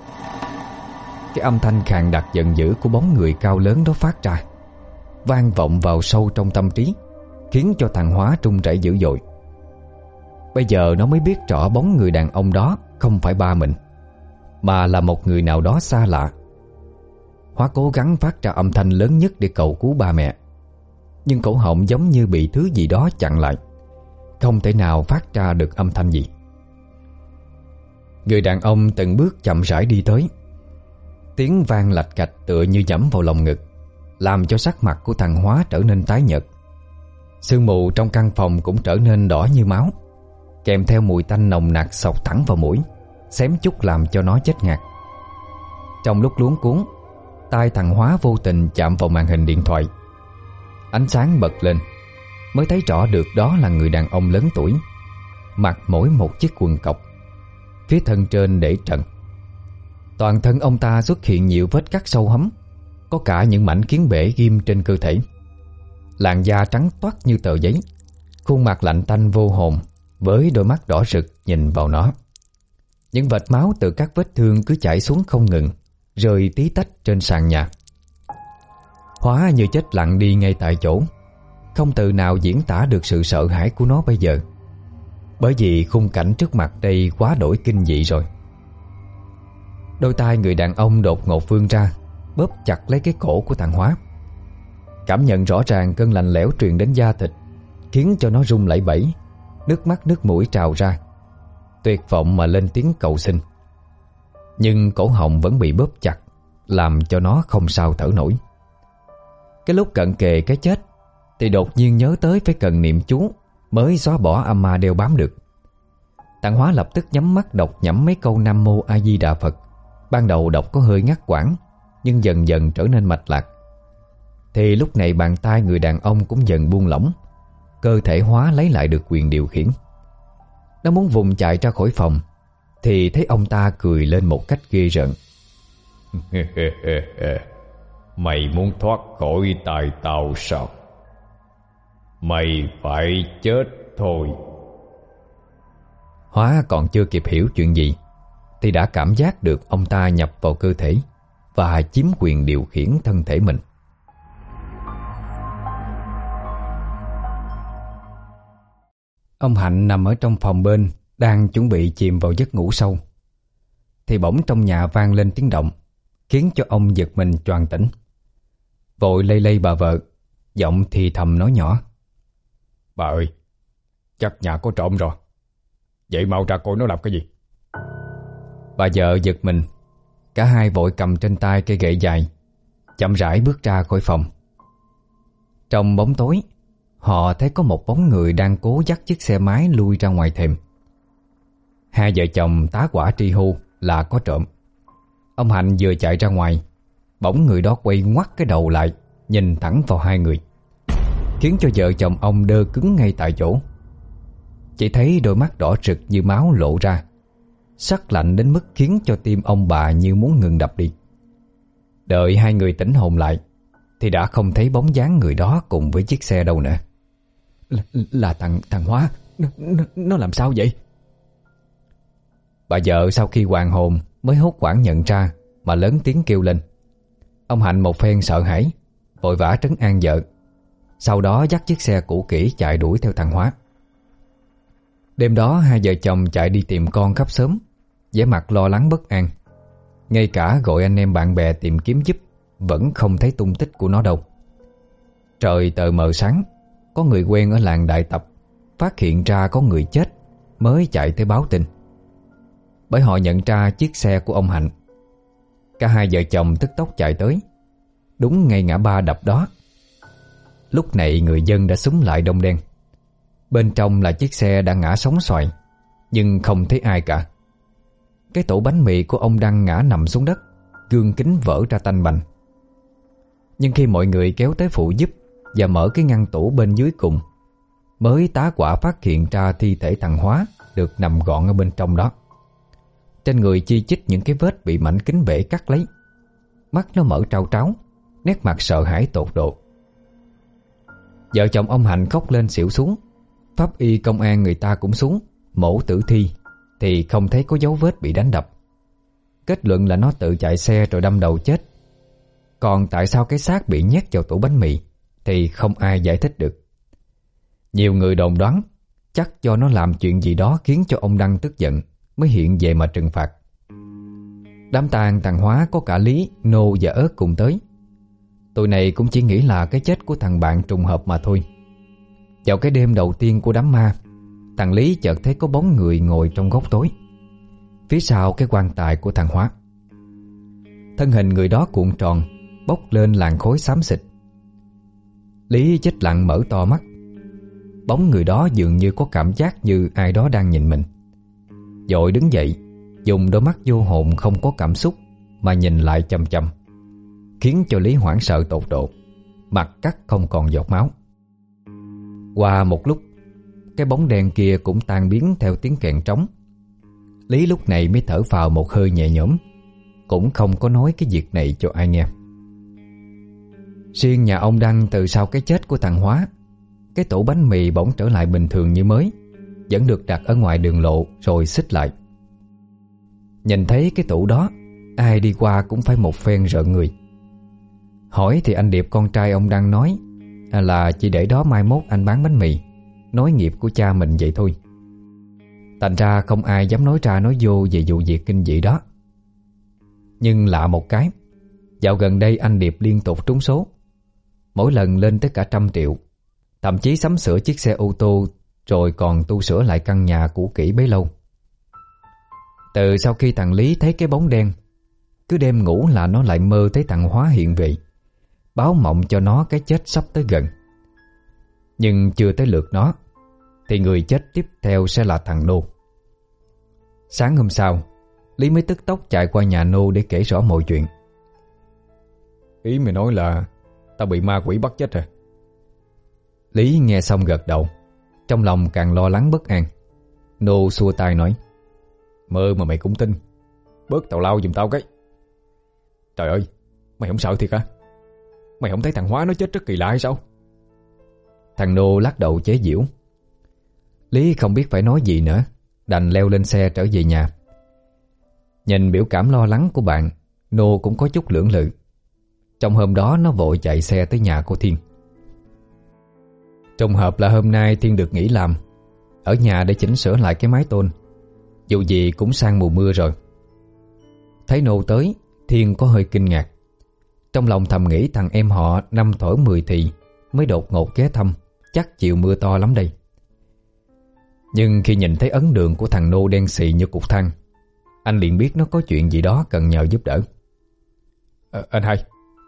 Cái âm thanh khàn đặc giận dữ của bóng người cao lớn đó phát ra, vang vọng vào sâu trong tâm trí, khiến cho thằng Hóa run rẩy dữ dội. Bây giờ nó mới biết rõ bóng người đàn ông đó không phải ba mình, mà là một người nào đó xa lạ. Hóa cố gắng phát ra âm thanh lớn nhất để cầu cứu ba mẹ, nhưng cổ họng giống như bị thứ gì đó chặn lại, không thể nào phát ra được âm thanh gì. Người đàn ông từng bước chậm rãi đi tới. Tiếng vang lạch cạch tựa như giẫm vào lồng ngực, làm cho sắc mặt của thằng Hóa trở nên tái nhợt. Sương mù trong căn phòng cũng trở nên đỏ như máu, kèm theo mùi tanh nồng nặc xộc thẳng vào mũi, xém chút làm cho nó chết ngạt. Trong lúc luống cuống, tay thằng Hóa vô tình chạm vào màn hình điện thoại. Ánh sáng bật lên, mới thấy rõ được đó là người đàn ông lớn tuổi, mặc mỗi một chiếc quần cộc, phía thân trên để trần. Toàn thân ông ta xuất hiện nhiều vết cắt sâu hấm, có cả những mảnh kiến bể ghim trên cơ thể. Làn da trắng toát như tờ giấy, khuôn mặt lạnh tanh vô hồn, với đôi mắt đỏ rực nhìn vào nó. Những vệt máu từ các vết thương cứ chảy xuống không ngừng, rơi tí tách trên sàn nhà. Hóa như chết lặng đi ngay tại chỗ, không từ nào diễn tả được sự sợ hãi của nó bây giờ, bởi vì khung cảnh trước mặt đây quá đổi kinh dị rồi. Đôi tay người đàn ông đột ngột vươn ra, bóp chặt lấy cái cổ của thằng Hóa. Cảm nhận rõ ràng cơn lạnh lẽo truyền đến da thịt, khiến cho nó run lẩy bẩy, nước mắt nước mũi trào ra, tuyệt vọng mà lên tiếng cầu xin. Nhưng cổ họng vẫn bị bóp chặt, làm cho nó không sao thở nổi. Cái lúc cận kề cái chết thì đột nhiên nhớ tới phải cần niệm chú mới xóa bỏ âm ma đeo bám được. Thằng Hóa lập tức nhắm mắt đọc nhẩm mấy câu Nam Mô A Di Đà Phật. Ban đầu đọc có hơi ngắt quãng, nhưng dần dần trở nên mạch lạc. Thì lúc này bàn tay người đàn ông cũng dần buông lỏng, cơ thể Hóa lấy lại được quyền điều khiển. Nó muốn vùng chạy ra khỏi phòng thì thấy ông ta cười lên một cách ghê rợn. Mày muốn thoát khỏi tay tao sao? Mày phải chết thôi. Hóa còn chưa kịp hiểu chuyện gì thì đã cảm giác được ông ta nhập vào cơ thể và chiếm quyền điều khiển thân thể mình. Ông Hạnh nằm ở trong phòng bên, đang chuẩn bị chìm vào giấc ngủ sâu, thì bỗng trong nhà vang lên tiếng động, khiến cho ông giật mình choàng tỉnh. Vội lay lay bà vợ, giọng thì thầm nói nhỏ: Bà ơi, chắc nhà có trộm rồi. Vậy mau ra coi nó làm cái gì. Bà vợ giật mình, cả hai vội cầm trên tay cây gậy dài, chậm rãi bước ra khỏi phòng. Trong bóng tối, họ thấy có một bóng người đang cố dắt chiếc xe máy lui ra ngoài thềm. Hai vợ chồng tá hỏa tri hô là có trộm. Ông Hạnh vừa chạy ra ngoài, bỗng người đó quay ngoắt cái đầu lại, nhìn thẳng vào hai người, khiến cho vợ chồng ông đơ cứng ngay tại chỗ. Chỉ thấy đôi mắt đỏ rực như máu lộ ra, sắc lạnh đến mức khiến cho tim ông bà như muốn ngừng đập đi. Đợi hai người tỉnh hồn lại thì đã không thấy bóng dáng người đó cùng với chiếc xe đâu nữa. Là, là thằng thằng Hóa, nó, nó, nó làm sao vậy? Bà vợ sau khi hoàn hồn mới hốt hoảng nhận ra mà lớn tiếng kêu lên. Ông Hạnh một phen sợ hãi, vội vã trấn an vợ, sau đó dắt chiếc xe cũ kỹ chạy đuổi theo thằng Hóa. Đêm đó hai vợ chồng chạy đi tìm con khắp xóm, vẻ mặt lo lắng bất an. Ngay cả gọi anh em bạn bè tìm kiếm giúp vẫn không thấy tung tích của nó đâu. Trời tờ mờ sáng, có người quen ở làng Đại Tập phát hiện ra có người chết mới chạy tới báo tin, bởi họ nhận ra chiếc xe của ông Hạnh. Cả hai vợ chồng tức tốc chạy tới, đúng ngay ngã ba đập đó. Lúc này người dân đã xúm lại đông đen. Bên trong là chiếc xe đã ngã sóng xoài, nhưng không thấy ai cả. Cái tủ bánh mì của ông Đăng ngã nằm xuống đất, gương kính vỡ ra tanh bành. Nhưng khi mọi người kéo tới phụ giúp và mở cái ngăn tủ bên dưới cùng, mới tá hỏa phát hiện ra thi thể thằng Hóa được nằm gọn ở bên trong đó. Trên người chi chít những cái vết bị mảnh kính bể cắt lấy. Mắt nó mở trao tráo, nét mặt sợ hãi tột độ. Vợ chồng ông Hạnh khóc lên xỉu xuống. Pháp y công an người ta cũng xuống mổ tử thi thì không thấy có dấu vết bị đánh đập. Kết luận là nó tự chạy xe rồi đâm đầu chết. Còn tại sao cái xác bị nhét vào tủ bánh mì thì không ai giải thích được. Nhiều người đồn đoán chắc do nó làm chuyện gì đó khiến cho ông Đăng tức giận mới hiện về mà trừng phạt. Đám tang thằng Hóa có cả Lý, Nô và Ớt cùng tới. Tụi này cũng chỉ nghĩ là cái chết của thằng bạn trùng hợp mà thôi. Vào cái đêm đầu tiên của đám ma, thằng Lý chợt thấy có bóng người ngồi trong góc tối, phía sau cái quan tài của thằng Hóa. Thân hình người đó cuộn tròn, bốc lên làn khói xám xịt. Lý chết lặng mở to mắt. Bóng người đó dường như có cảm giác như ai đó đang nhìn mình. Vội đứng dậy, dùng đôi mắt vô hồn không có cảm xúc mà nhìn lại chằm chằm, khiến cho Lý hoảng sợ tột độ, mặt cắt không còn giọt máu. Qua một lúc, cái bóng đen kia cũng tan biến theo tiếng kèn trống. Lý lúc này mới thở phào một hơi nhẹ nhõm, cũng không có nói cái việc này cho ai nghe. Riêng nhà ông Đăng từ sau cái chết của thằng Hóa, cái tủ bánh mì bỗng trở lại bình thường như mới, vẫn được đặt ở ngoài đường lộ rồi xích lại. Nhìn thấy cái tủ đó, ai đi qua cũng phải một phen rợn người. Hỏi thì anh Điệp con trai ông Đăng nói là chỉ để đó mai mốt anh bán bánh mì, nối nghiệp của cha mình vậy thôi. Thành ra không ai dám nói ra nói vô về vụ việc kinh dị đó. Nhưng lạ một cái, dạo gần đây anh Điệp liên tục trúng số, mỗi lần lên tới cả trăm triệu. Thậm chí sắm sửa chiếc xe ô tô, rồi còn tu sửa lại căn nhà cũ kỹ bấy lâu. Từ sau khi thằng Lý thấy cái bóng đen, Cứ đêm ngủ là nó lại mơ thấy thằng Hóa hiện về, báo mộng cho nó cái chết sắp tới gần. Nhưng chưa tới lượt nó thì người chết tiếp theo sẽ là thằng Nô. Sáng hôm sau, Lý mới tức tốc chạy qua nhà Nô để kể rõ mọi chuyện. Ý mày nói là tao bị ma quỷ bắt chết à? Lý nghe xong gật đầu, trong lòng càng lo lắng bất an. Nô xua tay nói: Mơ mà mày cũng tin, bớt tào lao giùm tao cái. Trời ơi, mày không sợ thiệt hả? Mày không thấy thằng Hóa nó chết rất kỳ lạ hay sao? Thằng Nô lắc đầu chế giễu. Lý không biết phải nói gì nữa, đành leo lên xe trở về nhà. Nhìn biểu cảm lo lắng của bạn, Nô cũng có chút lưỡng lự. Trong hôm đó nó vội chạy xe tới nhà cô Thiên. Trùng hợp là hôm nay Thiên được nghỉ làm, ở nhà để chỉnh sửa lại cái mái tôn. Dù gì cũng sang mùa mưa rồi. Thấy Nô tới, Thiên có hơi kinh ngạc. Trong lòng thầm nghĩ thằng em họ năm thổi mười thì mới đột ngột ghé thăm, chắc chịu mưa to lắm đây. Nhưng khi nhìn thấy ấn đường của thằng Nô đen xì như cục than, anh liền biết nó có chuyện gì đó cần nhờ giúp đỡ. à, Anh hai.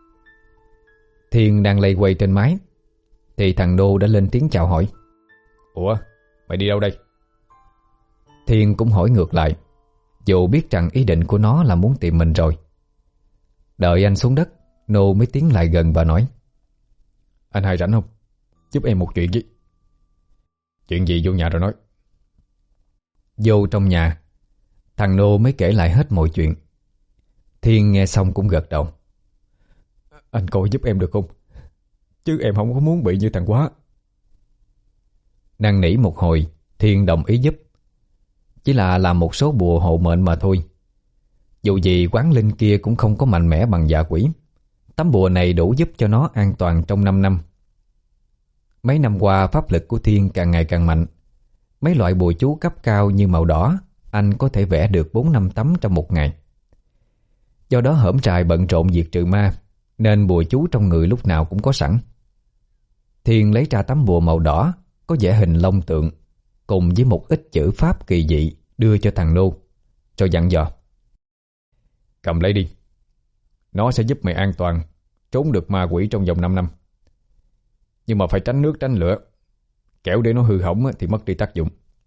Thiên đang lây quay trên mái thì thằng Nô đã lên tiếng chào hỏi. Ủa, mày đi đâu đây? Thiên cũng hỏi ngược lại, dù biết rằng ý định của nó là muốn tìm mình rồi. Đợi anh xuống đất, Nô mới tiến lại gần và nói: Anh hai rảnh không? Giúp em một chuyện chứ. Chuyện gì vô nhà rồi nói. Vô trong nhà, thằng Nô mới kể lại hết mọi chuyện. Thiên nghe xong cũng gật đầu. Anh coi giúp em được không? Chứ em không có muốn bị như thằng Quá. Năn nỉ một hồi, Thiên đồng ý giúp. Chỉ là làm một số bùa hộ mệnh mà thôi. Dù gì quán linh kia cũng không có mạnh mẽ bằng dạ quỷ. Tấm bùa này đủ giúp cho nó an toàn trong năm năm. Mấy năm qua pháp lực của Thiên càng ngày càng mạnh. Mấy loại bùa chú cấp cao như màu đỏ anh có thể vẽ được bốn năm tấm trong một ngày. Do đó hổm trại bận rộn diệt trừ ma, nên bùa chú trong người lúc nào cũng có sẵn. Thiên lấy ra tấm bùa màu đỏ có vẽ hình long tượng cùng với một ít chữ pháp kỳ dị đưa cho thằng Nô, rồi dặn dò: Cầm lấy đi. Nó sẽ giúp mày an toàn, trốn được ma quỷ trong vòng năm năm. Nhưng mà phải tránh nước tránh lửa, kẻo để nó hư hỏng thì mất đi tác dụng.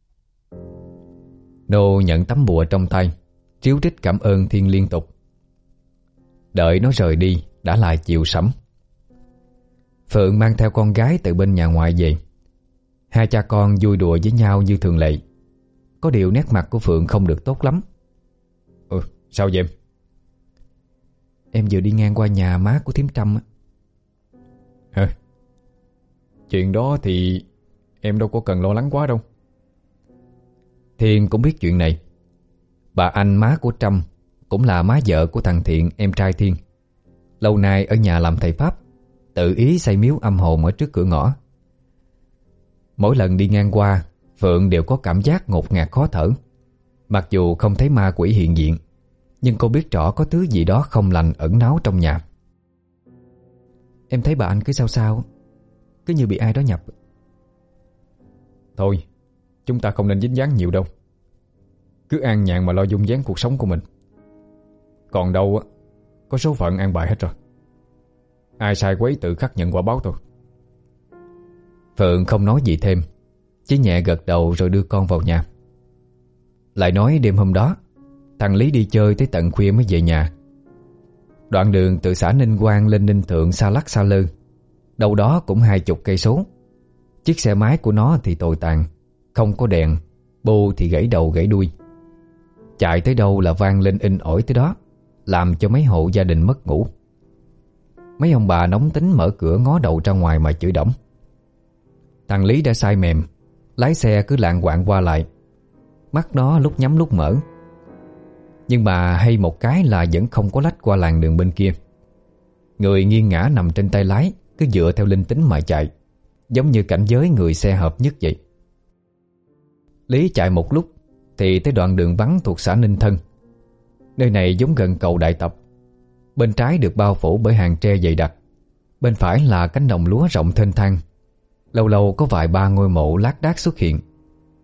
Nô nhận tấm bùa trong tay, ríu rít cảm ơn Thiên liên tục. Đợi nó rời đi đã là chiều sẫm. Phượng mang theo con gái từ bên nhà ngoại về. Hai cha con vui đùa với nhau như thường lệ. Có điều nét mặt của Phượng không được tốt lắm. Ừ, sao vậy em? Em vừa đi ngang qua nhà má của thím Trâm. Hả? Chuyện đó thì em đâu có cần lo lắng quá đâu. Thiên cũng biết chuyện này. Bà Anh má của Trâm cũng là má vợ của thằng Thiện, em trai Thiên. Lâu nay ở nhà làm thầy pháp, tự ý xây miếu âm hồn ở trước cửa ngõ. Mỗi lần đi ngang qua, Phượng đều có cảm giác ngột ngạt khó thở. Mặc dù không thấy ma quỷ hiện diện, nhưng cô biết rõ có thứ gì đó không lành ẩn náu trong nhà. Em thấy bà Anh cứ sao sao, cứ như bị ai đó nhập. Thôi, chúng ta không nên dính dáng nhiều đâu. Cứ an nhàn mà lo dung dáng cuộc sống của mình. Còn đâu á, có số phận an bài hết rồi. Ai sai quấy tự khắc nhận quả báo thôi. Phượng không nói gì thêm, chỉ nhẹ gật đầu rồi đưa con vào nhà. Lại nói đêm hôm đó, thằng Lý đi chơi tới tận khuya mới về nhà. Đoạn đường từ xã Ninh Quang lên Ninh Thượng xa lắc xa lơ, đâu đó cũng hai chục cây số. Chiếc xe máy của nó thì tồi tàn, không có đèn, bô thì gãy đầu gãy đuôi. Chạy tới đâu là vang lên in ỏi tới đó, làm cho mấy hộ gia đình mất ngủ. Mấy ông bà nóng tính mở cửa ngó đầu ra ngoài mà chửi đổng. Thằng Lý đã say mềm, lái xe cứ lạng quạng qua lại, mắt nó lúc nhắm lúc mở. Nhưng mà hay một cái là vẫn không có lách qua làn đường bên kia. Người nghiêng ngã nằm trên tay lái, cứ dựa theo linh tính mà chạy, giống như cảnh giới người xe hợp nhất vậy. Lý chạy một lúc thì tới đoạn đường vắng thuộc xã Ninh Thân. Nơi này giống gần cầu Đại Tập. Bên trái được bao phủ bởi hàng tre dày đặc, bên phải là cánh đồng lúa rộng thênh thang. Lâu lâu có vài ba ngôi mộ lác đác xuất hiện.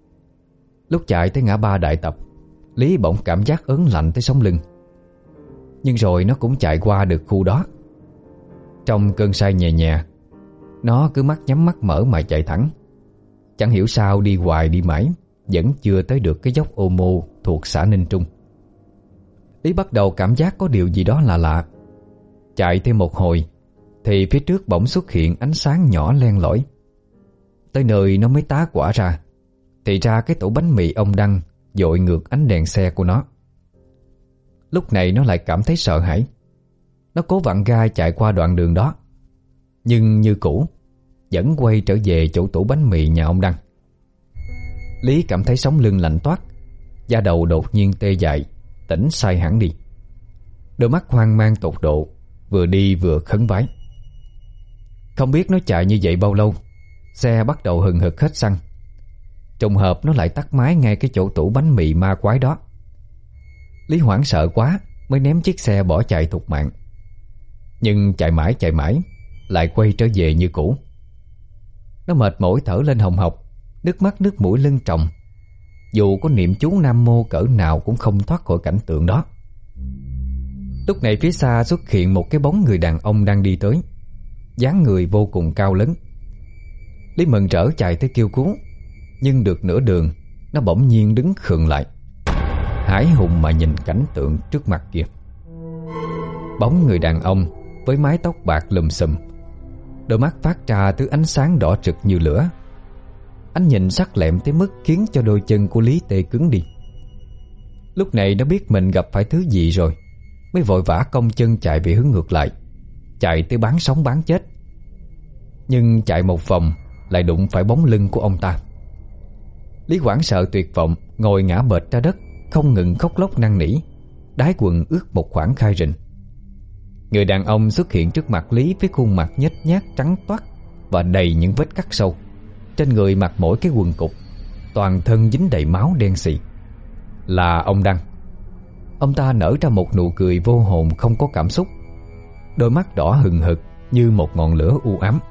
Lúc chạy tới ngã ba Đại Tập, Lý bỗng cảm giác ớn lạnh tới sống lưng. Nhưng rồi nó cũng chạy qua được khu đó. Trong cơn say nhè nhẹ, nó cứ mắt nhắm mắt mở mà chạy thẳng. Chẳng hiểu sao đi hoài đi mãi vẫn chưa tới được cái dốc Ô Mô thuộc xã Ninh Trung. Lý bắt đầu cảm giác có điều gì đó lạ lạ. Chạy thêm một hồi thì phía trước bỗng xuất hiện ánh sáng nhỏ len lỏi. Tới nơi nó mới tá quả ra, thì ra cái tủ bánh mì ông Đăng dội ngược ánh đèn xe của nó. Lúc này nó lại cảm thấy sợ hãi. Nó cố vặn ga chạy qua đoạn đường đó, nhưng như cũ vẫn quay trở về chỗ tủ bánh mì nhà ông Đăng. Lý cảm thấy sống lưng lạnh toát, da đầu đột nhiên tê dại, tỉnh say hẳn đi. Đôi mắt hoang mang tột độ, vừa đi vừa khấn vái. Không biết nó chạy như vậy bao lâu, xe bắt đầu hừng hực hết xăng. Trùng hợp nó lại tắt máy ngay cái chỗ tủ bánh mì ma quái đó. Lý hoảng sợ quá mới ném chiếc xe bỏ chạy thục mạng. Nhưng chạy mãi chạy mãi lại quay trở về như cũ. Nó mệt mỏi thở lên hồng hộc, nước mắt nước mũi lưng tròng. Dù có niệm chú Nam Mô cỡ nào cũng không thoát khỏi cảnh tượng đó. Lúc này phía xa xuất hiện một cái bóng người đàn ông đang đi tới, dáng người vô cùng cao lớn. Lý mừng rỡ chạy tới kêu cứu, nhưng được nửa đường nó bỗng nhiên đứng khựng lại, hãi hùng mà nhìn cảnh tượng trước mặt kia. Bóng người đàn ông với mái tóc bạc lùm xùm, đôi mắt phát ra thứ ánh sáng đỏ rực như lửa. Ánh nhìn sắc lẹm tới mức khiến cho đôi chân của Lý tê cứng đi. Lúc này nó biết mình gặp phải thứ gì rồi, mới vội vã cong chân chạy về hướng ngược lại, chạy tới bán sống bán chết. Nhưng chạy một vòng lại đụng phải bóng lưng của ông ta. Lý hoảng sợ tuyệt vọng ngồi ngã bệt ra đất, không ngừng khóc lóc năn nỉ, đái quần ướt một khoảng khai rình. Người đàn ông xuất hiện trước mặt Lý với khuôn mặt nhếch nhác trắng toát và đầy những vết cắt sâu. Trên người mặc mỗi cái quần cục, toàn thân dính đầy máu đen xì. Là ông Đăng. Ông ta nở ra một nụ cười vô hồn không có cảm xúc, đôi mắt đỏ hừng hực như một ngọn lửa u ám.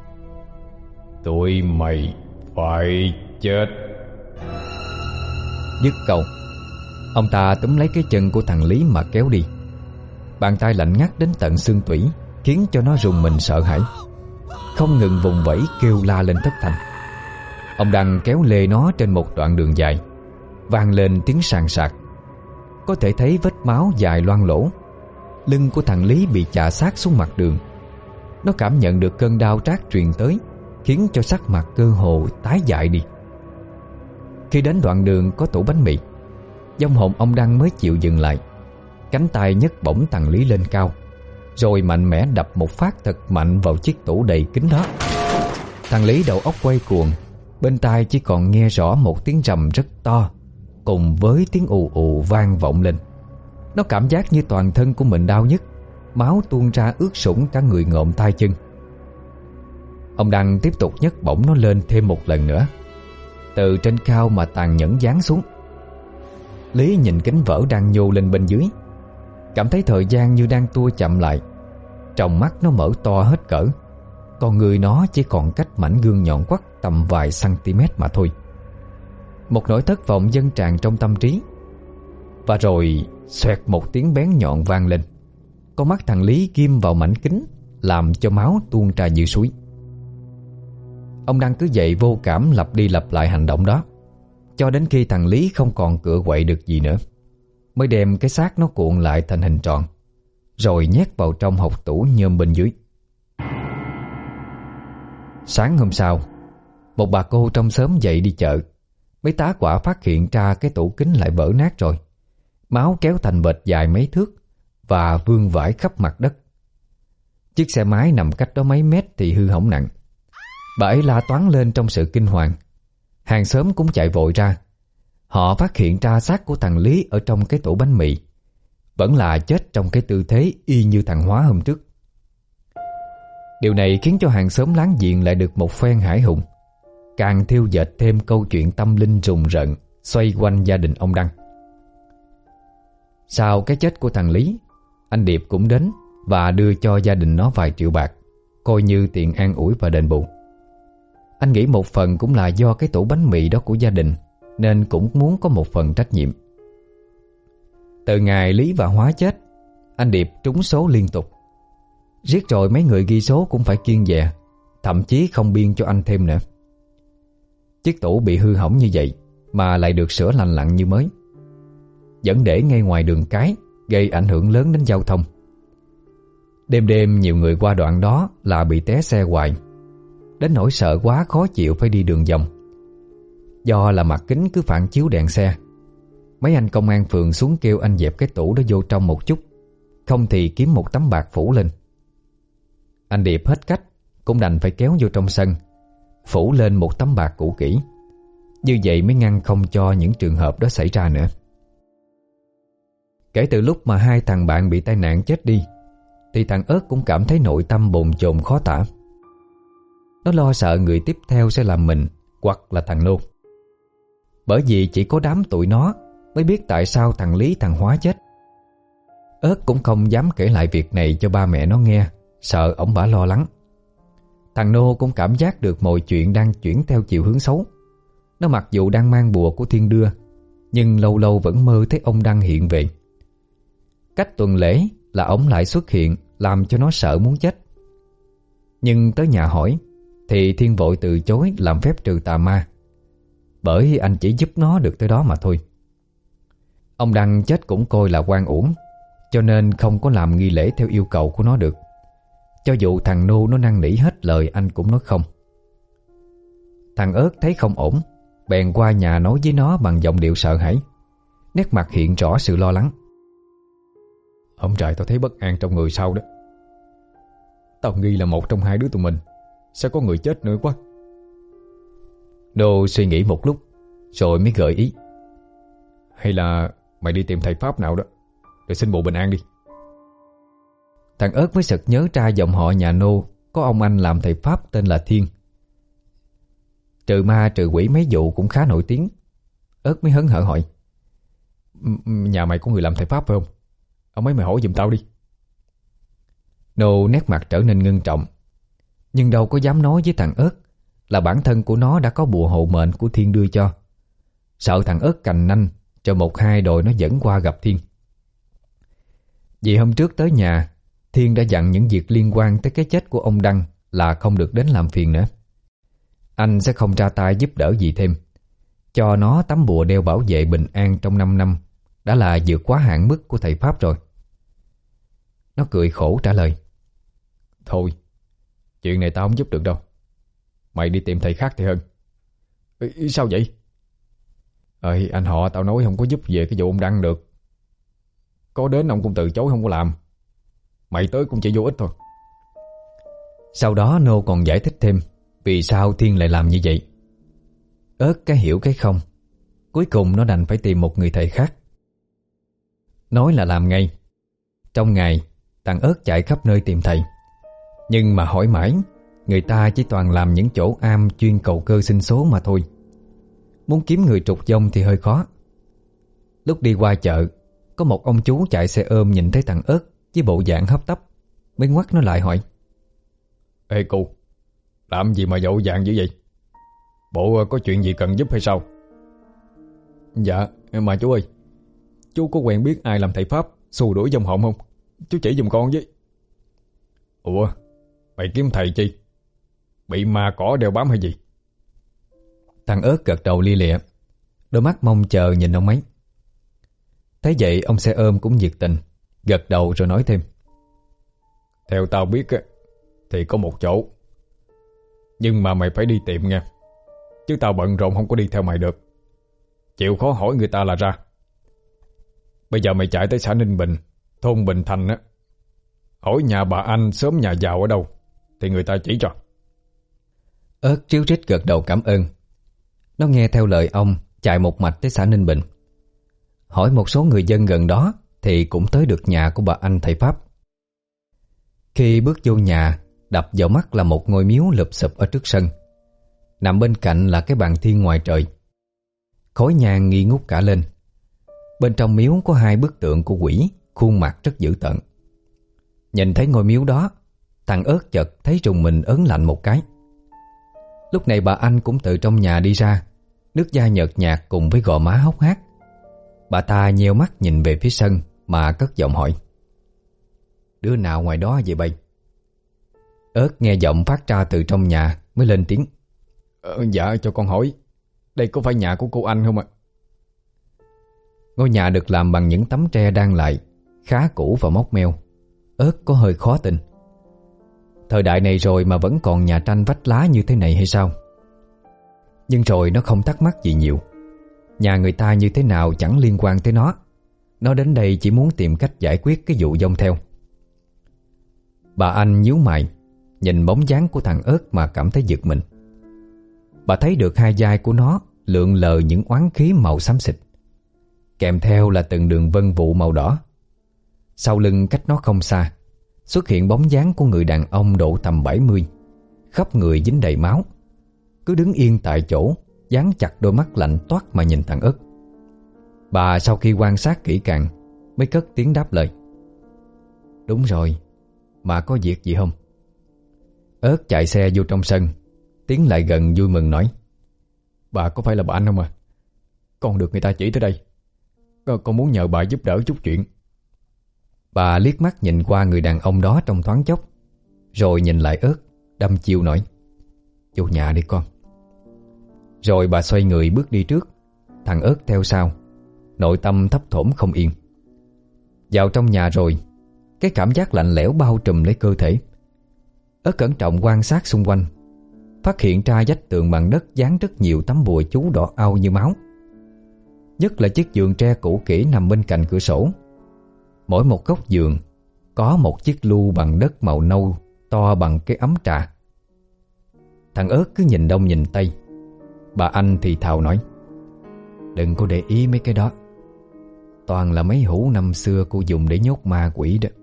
Tụi mày phải chết. Dứt câu, ông ta túm lấy cái chân của thằng Lý mà kéo đi. Bàn tay lạnh ngắt đến tận xương tủy, khiến cho nó rùng mình sợ hãi, không ngừng vùng vẫy kêu la lên thất thanh. Ông Đăng kéo lê nó trên một đoạn đường dài, vang lên tiếng sàn sạc. Có thể thấy vết máu dài loang lỗ. Lưng của thằng Lý bị chà sát xuống mặt đường. Nó cảm nhận được cơn đau rát truyền tới, khiến cho sắc mặt cơ hồ tái dại đi. Khi đến đoạn đường có tủ bánh mì, vong hồn ông Đăng mới chịu dừng lại. Cánh tay nhấc bổng thằng Lý lên cao, rồi mạnh mẽ đập một phát thật mạnh vào chiếc tủ đầy kính đó. Thằng Lý đầu óc quay cuồng, bên tai chỉ còn nghe rõ một tiếng rầm rất to, cùng với tiếng ù ù vang vọng lên. Nó cảm giác như toàn thân của mình đau nhức, máu tuôn ra ướt sũng cả người ngộm tay chân. Ông Đăng tiếp tục nhấc bổng nó lên thêm một lần nữa, từ trên cao mà tàn nhẫn giáng xuống. Lý nhìn kính vỡ đang nhô lên bên dưới, cảm thấy thời gian như đang tua chậm lại. Tròng mắt nó mở to hết cỡ, còn người nó chỉ còn cách mảnh gương nhọn quắt tầm vài cm mà thôi. Một nỗi thất vọng dâng tràn trong tâm trí. Và rồi xoẹt một tiếng bén nhọn vang lên. Con mắt thằng Lý ghim vào mảnh kính, làm cho máu tuôn ra như suối. Ông Đăng cứ vậy vô cảm lặp đi lặp lại hành động đó, cho đến khi thằng Lý không còn cựa quậy được gì nữa, mới đem cái xác nó cuộn lại thành hình tròn, rồi nhét vào trong hộc tủ nhôm bên dưới. Sáng hôm sau, một bà cô trong xóm dậy đi chợ, mấy tá quả phát hiện ra cái tủ kính lại vỡ nát rồi, máu kéo thành vệt dài mấy thước và vương vãi khắp mặt đất. Chiếc xe máy nằm cách đó mấy mét thì hư hỏng nặng. Bà ấy la toáng lên trong sự kinh hoàng. Hàng xóm cũng chạy vội ra. Họ phát hiện ra xác của thằng Lý ở trong cái tủ bánh mì, vẫn là chết trong cái tư thế y như thằng Hóa hôm trước. Điều này khiến cho hàng xóm láng giềng lại được một phen hãi hùng, càng thiêu dệt thêm câu chuyện tâm linh rùng rợn xoay quanh gia đình ông Đăng. Sau cái chết của thằng Lý, anh Điệp cũng đến và đưa cho gia đình nó vài triệu bạc, coi như tiền an ủi và đền bù. Anh nghĩ một phần cũng là do cái tủ bánh mì đó của gia đình, nên cũng muốn có một phần trách nhiệm. Từ ngày Lý và Hóa chết, anh Điệp trúng số liên tục. Riết rồi mấy người ghi số cũng phải kiêng dè, thậm chí không biên cho anh thêm nữa. Chiếc tủ bị hư hỏng như vậy mà lại được sửa lành lặn như mới, vẫn để ngay ngoài đường cái, gây ảnh hưởng lớn đến giao thông. Đêm đêm nhiều người qua đoạn đó là bị té xe hoài, đến nỗi sợ quá khó chịu phải đi đường vòng. Do là mặt kính cứ phản chiếu đèn xe, mấy anh công an phường xuống kêu anh dẹp cái tủ đó vô trong một chút, không thì kiếm một tấm bạc phủ lên. Anh Điệp hết cách cũng đành phải kéo vô trong sân, phủ lên một tấm bạc cũ kỹ. Như vậy mới ngăn không cho những trường hợp đó xảy ra nữa. Kể từ lúc mà hai thằng bạn bị tai nạn chết đi, thì thằng Ớt cũng cảm thấy nội tâm bồn chồn khó tả. Nó lo sợ người tiếp theo sẽ là mình hoặc là thằng Nô. Bởi vì chỉ có đám tụi nó mới biết tại sao thằng Lý thằng Hóa chết. Ớt cũng không dám kể lại việc này cho ba mẹ nó nghe, sợ ổng bả lo lắng. Thằng Nô cũng cảm giác được mọi chuyện đang chuyển theo chiều hướng xấu. Nó mặc dù đang mang bùa của thiên đưa, nhưng lâu lâu vẫn mơ thấy ông Đăng hiện về. Cách tuần lễ là ổng lại xuất hiện, làm cho nó sợ muốn chết. Nhưng tới nhà hỏi thì Thiên vội từ chối làm phép trừ tà ma, bởi anh chỉ giúp nó được tới đó mà thôi. Ông Đăng chết cũng coi là oan uổng, cho nên không có làm nghi lễ theo yêu cầu của nó được. Cho dù thằng Nô nó năn nỉ hết lời, anh cũng nói không. Thằng Ớt thấy không ổn, bèn qua nhà nói với nó bằng giọng điệu sợ hãi, nét mặt hiện rõ sự lo lắng. Ông trời, tao thấy bất an trong người sao đó. Tao nghi là một trong hai đứa tụi mình sẽ có người chết nữa quá. Nô suy nghĩ một lúc rồi mới gợi ý. Hay là mày đi tìm thầy Pháp nào đó để xin bùa bình an đi. Thằng Ớt mới sực nhớ ra dòng họ nhà Nô có ông anh làm thầy Pháp tên là Thiên, trừ ma trừ quỷ mấy vụ cũng khá nổi tiếng. Ớt mới hớn hở hỏi: Nhà mày có người làm thầy Pháp phải không? Ông ấy mày hỏi giùm tao đi. Nô nét mặt trở nên ngưng trọng, nhưng đâu có dám nói với thằng Ớt là bản thân của nó đã có bùa hộ mệnh của Thiên đưa cho. Sợ thằng Ớt cành nanh cho một hai đồi nó dẫn qua gặp Thiên. Vì hôm trước tới nhà, Thiên đã dặn những việc liên quan tới cái chết của ông Đăng là không được đến làm phiền nữa. Anh sẽ không ra tay giúp đỡ gì thêm. Cho nó tấm bùa đeo bảo vệ bình an trong năm năm đã là vượt quá hạn mức của thầy Pháp rồi. Nó cười khổ trả lời: Thôi, chuyện này tao không giúp được đâu. Mày đi tìm thầy khác thì hơn. Ý, sao vậy? Ơi, anh họ tao nói không có giúp về cái vụ ông Đăng được. Có đến ông cũng từ chối không có làm. Mày tới cũng chỉ vô ích thôi. Sau đó Nô còn giải thích thêm vì sao Thiên lại làm như vậy. Ớt cái hiểu cái không, cuối cùng nó đành phải tìm một người thầy khác. Nói là làm ngay. Trong ngày, thằng Ớt chạy khắp nơi tìm thầy, nhưng mà hỏi mãi, người ta chỉ toàn làm những chỗ am chuyên cầu cơ sinh số mà thôi. Muốn kiếm người trục dông thì hơi khó. Lúc đi qua chợ, có một ông chú chạy xe ôm nhìn thấy thằng Ớt với bộ dạng hấp tấp, mới ngoắt nó lại hỏi: Ê cô, làm gì mà dội vàng dữ vậy? Bộ có chuyện gì cần giúp hay sao? Dạ, mà chú ơi, chú có quen biết ai làm thầy Pháp xua đuổi dòng họng không? Chú chỉ giùm con với. Ủa, mày kiếm thầy chi? Bị ma cỏ đeo bám hay gì? Thằng Ớt gật đầu lia lịa, đôi mắt mong chờ nhìn ông ấy. Thấy vậy ông xe ôm cũng nhiệt tình, gật đầu rồi nói thêm: Theo tao biết thì có một chỗ, nhưng mà mày phải đi tìm nha, chứ tao bận rộn không có đi theo mày được. Chịu khó hỏi người ta là ra. Bây giờ mày chạy tới xã Ninh Bình, thôn Bình Thành á, hỏi nhà bà Anh xóm nhà giàu ở đâu thì người ta chỉ cho. Ớt ríu rít gật đầu cảm ơn. Nó nghe theo lời ông, chạy một mạch tới xã Ninh Bình. Hỏi một số người dân gần đó thì cũng tới được nhà của bà Anh thầy Pháp. Khi bước vô nhà, đập vào mắt là một ngôi miếu lụp xụp ở trước sân. Nằm bên cạnh là cái bàn thiên ngoài trời. Khói nhang nghi ngút cả lên. Bên trong miếu có hai bức tượng của quỷ, khuôn mặt rất dữ tợn. Nhìn thấy ngôi miếu đó, thằng Ớt chợt thấy rùng mình ớn lạnh một cái. Lúc này bà Anh cũng từ trong nhà đi ra, nước da nhợt nhạt cùng với gò má hốc hác. Bà ta nheo mắt nhìn về phía sân mà cất giọng hỏi: Đứa nào ngoài đó vậy bay? Ớt nghe giọng phát ra từ trong nhà mới lên tiếng. Ờ, dạ cho con hỏi, đây có phải nhà của cô Anh không ạ? Ngôi nhà được làm bằng những tấm tre đan lại, khá cũ và móc meo. Ớt có hơi khó tin. Thời đại này rồi mà vẫn còn nhà tranh vách lá như thế này hay sao? Nhưng rồi nó không thắc mắc gì nhiều. Nhà người ta như thế nào chẳng liên quan tới nó. Nó đến đây chỉ muốn tìm cách giải quyết cái vụ dông theo. Bà Anh nhíu mày, nhìn bóng dáng của thằng Ớt mà cảm thấy giật mình. Bà thấy được hai vai của nó lượn lờ những oán khí màu xám xịt, kèm theo là từng đường vân vụ màu đỏ. Sau lưng cách nó không xa xuất hiện bóng dáng của người đàn ông độ tầm bảy mươi, khắp người dính đầy máu, cứ đứng yên tại chỗ, dán chặt đôi mắt lạnh toát mà nhìn thằng Ớt. Bà sau khi quan sát kỹ càng mới cất tiếng đáp lời. Đúng rồi, mà có việc gì không? Ớt chạy xe vô trong sân, tiến lại gần vui mừng nói. Bà có phải là bà Anh không à? Con được người ta chỉ tới đây. Con, con muốn nhờ bà giúp đỡ chút chuyện. Bà liếc mắt nhìn qua người đàn ông đó trong thoáng chốc, rồi nhìn lại Ớt, đâm chiêu nói. Vô nhà đi con. Rồi bà xoay người bước đi trước, thằng Ớt theo sau, nội tâm thấp thỏm không yên. Vào trong nhà rồi, cái cảm giác lạnh lẽo bao trùm lấy cơ thể. Ớt cẩn trọng quan sát xung quanh, phát hiện ra vách tường bằng đất dán rất nhiều tấm bùa chú đỏ au như máu. Nhất là chiếc giường tre cũ kỹ nằm bên cạnh cửa sổ. Mỗi một góc giường có một chiếc lu bằng đất màu nâu to bằng cái ấm trà. Thằng Ớt cứ nhìn đông nhìn tây. Bà Anh thì thào nói. Đừng có để ý mấy cái đó, toàn là mấy hũ năm xưa cô dùng để nhốt ma quỷ đó.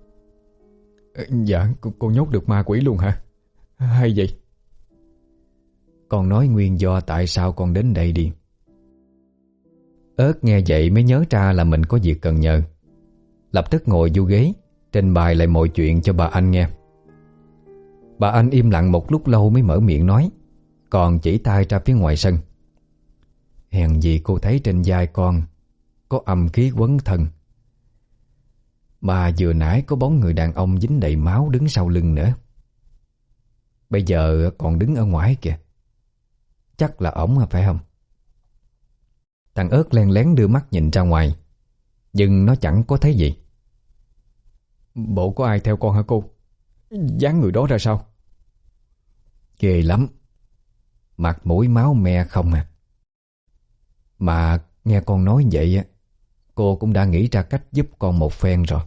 Dạ, cô, cô nhốt được ma quỷ luôn hả? Hay vậy? Con nói nguyên do tại sao con đến đây đi. Ớt nghe vậy mới nhớ ra là mình có việc cần nhờ. Lập tức ngồi vô ghế, trình bày lại mọi chuyện cho bà Anh nghe. Bà Anh im lặng một lúc lâu mới mở miệng nói, còn chỉ tay ra phía ngoài sân. Hèn gì cô thấy trên vai con có âm khí quấn thân, mà vừa nãy có bóng người đàn ông dính đầy máu đứng sau lưng nữa. Bây giờ còn đứng ở ngoài kìa. Chắc là ổng phải không? Thằng Ớt len lén đưa mắt nhìn ra ngoài, nhưng nó chẳng có thấy gì. Bộ có ai theo con hả cô? Dáng người đó ra sao? Ghê lắm. Mặt mũi máu me không à. Mà nghe con nói vậy á, cô cũng đã nghĩ ra cách giúp con một phen rồi.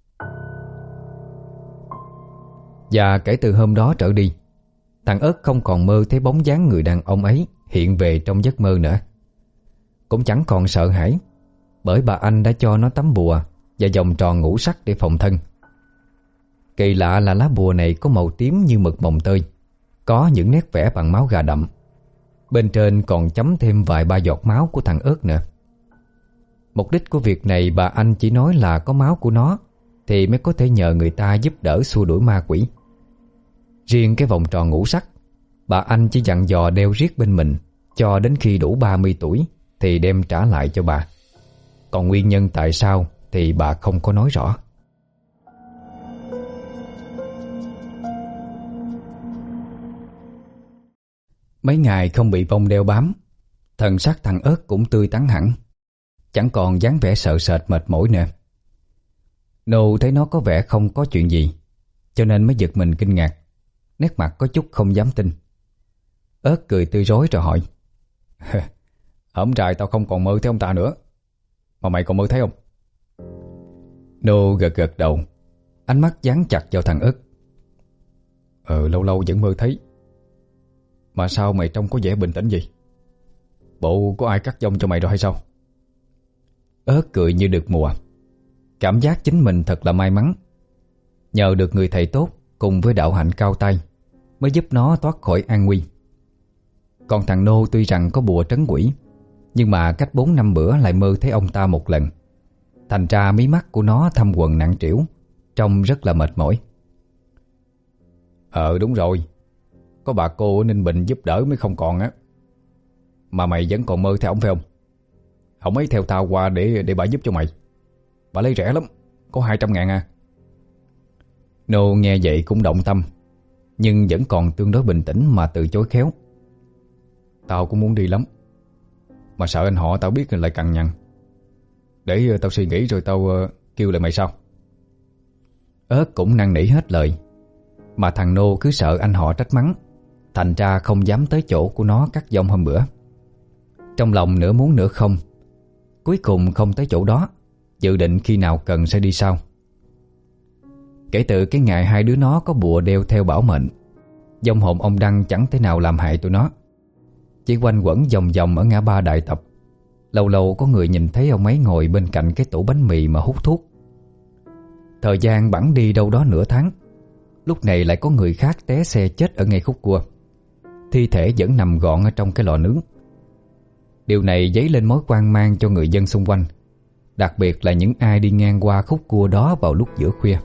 Và kể từ hôm đó trở đi, thằng Ớt không còn mơ thấy bóng dáng người đàn ông ấy hiện về trong giấc mơ nữa. Cũng chẳng còn sợ hãi, bởi bà Anh đã cho nó tấm bùa và vòng tròn ngũ sắc để phòng thân. Kỳ lạ là lá bùa này có màu tím như mực mồng tơi, có những nét vẽ bằng máu gà đậm. Bên trên còn chấm thêm vài ba giọt máu của thằng Ớt nữa. Mục đích của việc này bà Anh chỉ nói là có máu của nó thì mới có thể nhờ người ta giúp đỡ xua đuổi ma quỷ. Riêng cái vòng tròn ngũ sắc, bà Anh chỉ dặn dò đeo riết bên mình cho đến khi đủ ba mươi tuổi thì đem trả lại cho bà. Còn nguyên nhân tại sao thì bà không có nói rõ. Mấy ngày không bị vong đeo bám, thần sắc thằng Ớt cũng tươi tắn hẳn, chẳng còn dáng vẻ sợ sệt mệt mỏi nữa. Nô thấy nó có vẻ không có chuyện gì, cho nên mới giật mình kinh ngạc, nét mặt có chút không dám tin. Ớt cười tươi rói rồi hỏi. Hổm trại tao không còn mơ thấy ông ta nữa, mà mày còn mơ thấy không? Nô gật gật đầu, ánh mắt dán chặt vào thằng Ớt. Ờ lâu lâu vẫn mơ thấy. Mà sao mày trông có vẻ bình tĩnh vậy? Bộ có ai cắt vong cho mày rồi hay sao? Ớt cười như được mùa, cảm giác chính mình thật là may mắn. Nhờ được người thầy tốt cùng với đạo hạnh cao tay mới giúp nó thoát khỏi an nguy. Còn thằng Nô tuy rằng có bùa trấn quỷ, nhưng mà cách bốn năm bữa lại mơ thấy ông ta một lần. Thành ra mí mắt của nó thâm quầng nặng trĩu, trông rất là mệt mỏi. Ờ đúng rồi, có bà cô ở Ninh Bình giúp đỡ mới không còn á. Mà mày vẫn còn mơ theo ổng phải không? Ổng ấy theo tao qua để để bà giúp cho mày. Bà lấy rẻ lắm, có hai trăm ngàn à. Nô nghe vậy cũng động tâm, nhưng vẫn còn tương đối bình tĩnh mà từ chối khéo. Tao cũng muốn đi lắm, mà sợ anh họ tao biết lại cằn nhằn. Để uh, tao suy nghĩ rồi tao uh, kêu lại mày sau. Ớt cũng năn nỉ hết lời, mà thằng Nô cứ sợ anh họ trách mắng, thành ra không dám tới chỗ của nó cắt dông hôm bữa. Trong lòng nửa muốn nửa không, cuối cùng không tới chỗ đó, dự định khi nào cần sẽ đi sau. Kể từ cái ngày hai đứa nó có bùa đeo theo bảo mệnh, vong hồn ông Đăng chẳng thể nào làm hại tụi nó. Chỉ quanh quẩn vòng vòng ở ngã ba Đại Tập. Lâu lâu có người nhìn thấy ông ấy ngồi bên cạnh cái tủ bánh mì mà hút thuốc. Thời gian bẵng đi đâu đó nửa tháng, lúc này lại có người khác té xe chết ở ngay khúc cua. Thi thể vẫn nằm gọn ở trong cái lò nướng. Điều này dấy lên mối hoang mang cho người dân xung quanh, đặc biệt là những ai đi ngang qua khúc cua đó vào lúc giữa khuya.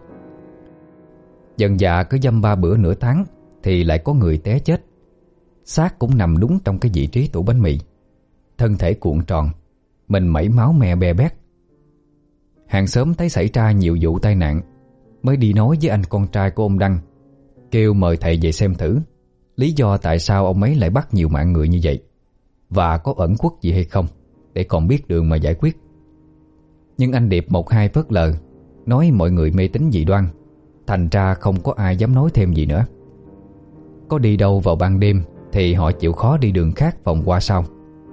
Dần dà cứ dăm ba bữa nửa tháng thì lại có người té chết. Xác cũng nằm đúng trong cái vị trí tủ bánh mì, thân thể cuộn tròn, mình mẩy máu me be bét. Hàng xóm thấy xảy ra nhiều vụ tai nạn, mới đi nói với anh con trai của ông Đăng, kêu mời thầy về xem thử lý do tại sao ông ấy lại bắt nhiều mạng người như vậy, và có ẩn khuất gì hay không, để còn biết đường mà giải quyết. Nhưng anh Điệp một hai phớt lờ, nói mọi người mê tín dị đoan, thành ra không có ai dám nói thêm gì nữa. Có đi đâu vào ban đêm thì họ chịu khó đi đường khác vòng qua sau.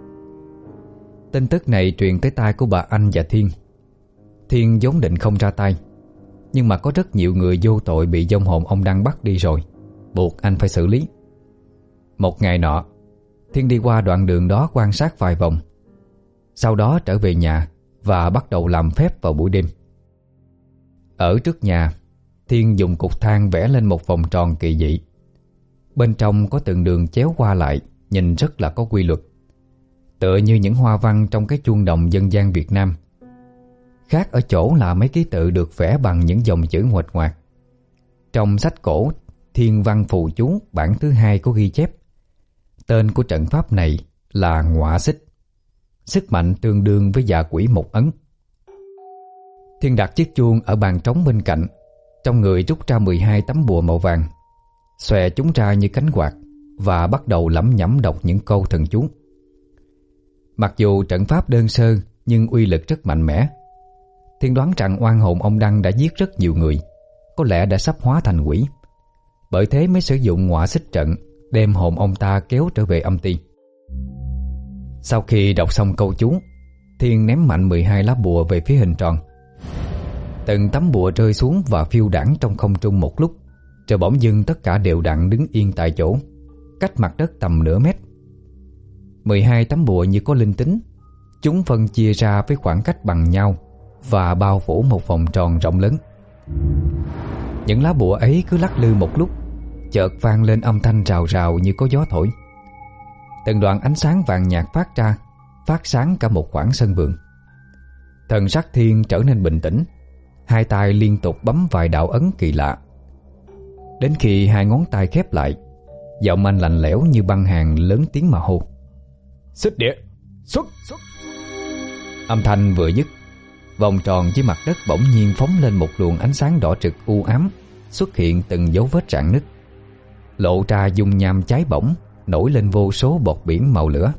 Tin tức này truyền tới tai của bà Anh và Thiên. Thiên vốn định không ra tay, nhưng mà có rất nhiều người vô tội bị vong hồn ông Đăng bắt đi rồi, buộc anh phải xử lý. Một ngày nọ, Thiên đi qua đoạn đường đó quan sát vài vòng, sau đó trở về nhà và bắt đầu làm phép vào buổi đêm. Ở trước nhà, Thiên dùng cục than vẽ lên một vòng tròn kỳ dị. Bên trong có từng đường chéo qua lại, nhìn rất là có quy luật, tựa như những hoa văn trong cái chuông đồng dân gian Việt Nam. Khác ở chỗ là mấy ký tự được vẽ bằng những dòng chữ nguệch ngoạc. Trong sách cổ Thiên Văn Phù Chú bản thứ hai có ghi chép tên của trận pháp này là Ngọa Xích, sức mạnh tương đương với dạ quỷ một ấn. Thiên đặt chiếc chuông ở bàn trống bên cạnh, trong người rút ra mười hai tấm bùa màu vàng, xòe chúng ra như cánh quạt và bắt đầu lẩm nhẩm đọc những câu thần chú. Mặc dù trận pháp đơn sơ nhưng uy lực rất mạnh mẽ. Thiên đoán rằng oan hồn ông Đăng đã giết rất nhiều người, có lẽ đã sắp hóa thành quỷ, bởi thế mới sử dụng Ngọa Xích trận đem hồn ông ta kéo trở về âm ty. Sau khi đọc xong câu chú, Thiên ném mạnh mười hai lá bùa về phía hình tròn. Từng tấm bùa rơi xuống và phiêu đãng trong không trung một lúc, rồi bỗng dưng tất cả đều đặn đứng yên tại chỗ, cách mặt đất tầm nửa mét. mười hai tấm bùa như có linh tính, chúng phân chia ra với khoảng cách bằng nhau và bao phủ một vòng tròn rộng lớn. Những lá bùa ấy cứ lắc lư một lúc, chợt vang lên âm thanh rào rào như có gió thổi. Từng đoạn ánh sáng vàng nhạt phát ra, phát sáng cả một khoảng sân vườn. Thần sắc Thiên trở nên bình tĩnh, hai tay liên tục bấm vài đạo ấn kỳ lạ. Đến khi hai ngón tay khép lại, giọng anh lạnh lẽo như băng hàn lớn tiếng mà hô: Xích địa, xuất! Âm thanh vừa dứt, vòng tròn dưới mặt đất bỗng nhiên phóng lên một luồng ánh sáng đỏ rực u ám, xuất hiện từng dấu vết rạn nứt, lộ ra dung nham cháy bỏng, nổi lên vô số bọt biển màu lửa.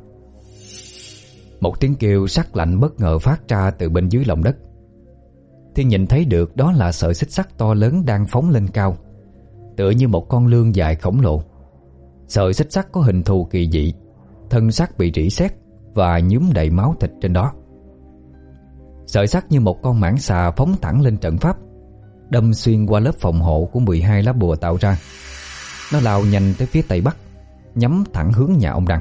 Một tiếng kêu sắc lạnh bất ngờ phát ra từ bên dưới lòng đất. Thiên nhìn thấy được đó là sợi xích sắt to lớn đang phóng lên cao, tựa như một con lươn dài khổng lồ. Sợi xích sắt có hình thù kỳ dị, thân sắt bị rỉ sét và nhuốm đầy máu thịt trên đó. Sợi sắt như một con mãng xà phóng thẳng lên trận pháp, đâm xuyên qua lớp phòng hộ của mười hai lá bùa tạo ra. Nó lao nhanh tới phía tây bắc, nhắm thẳng hướng nhà ông Đăng.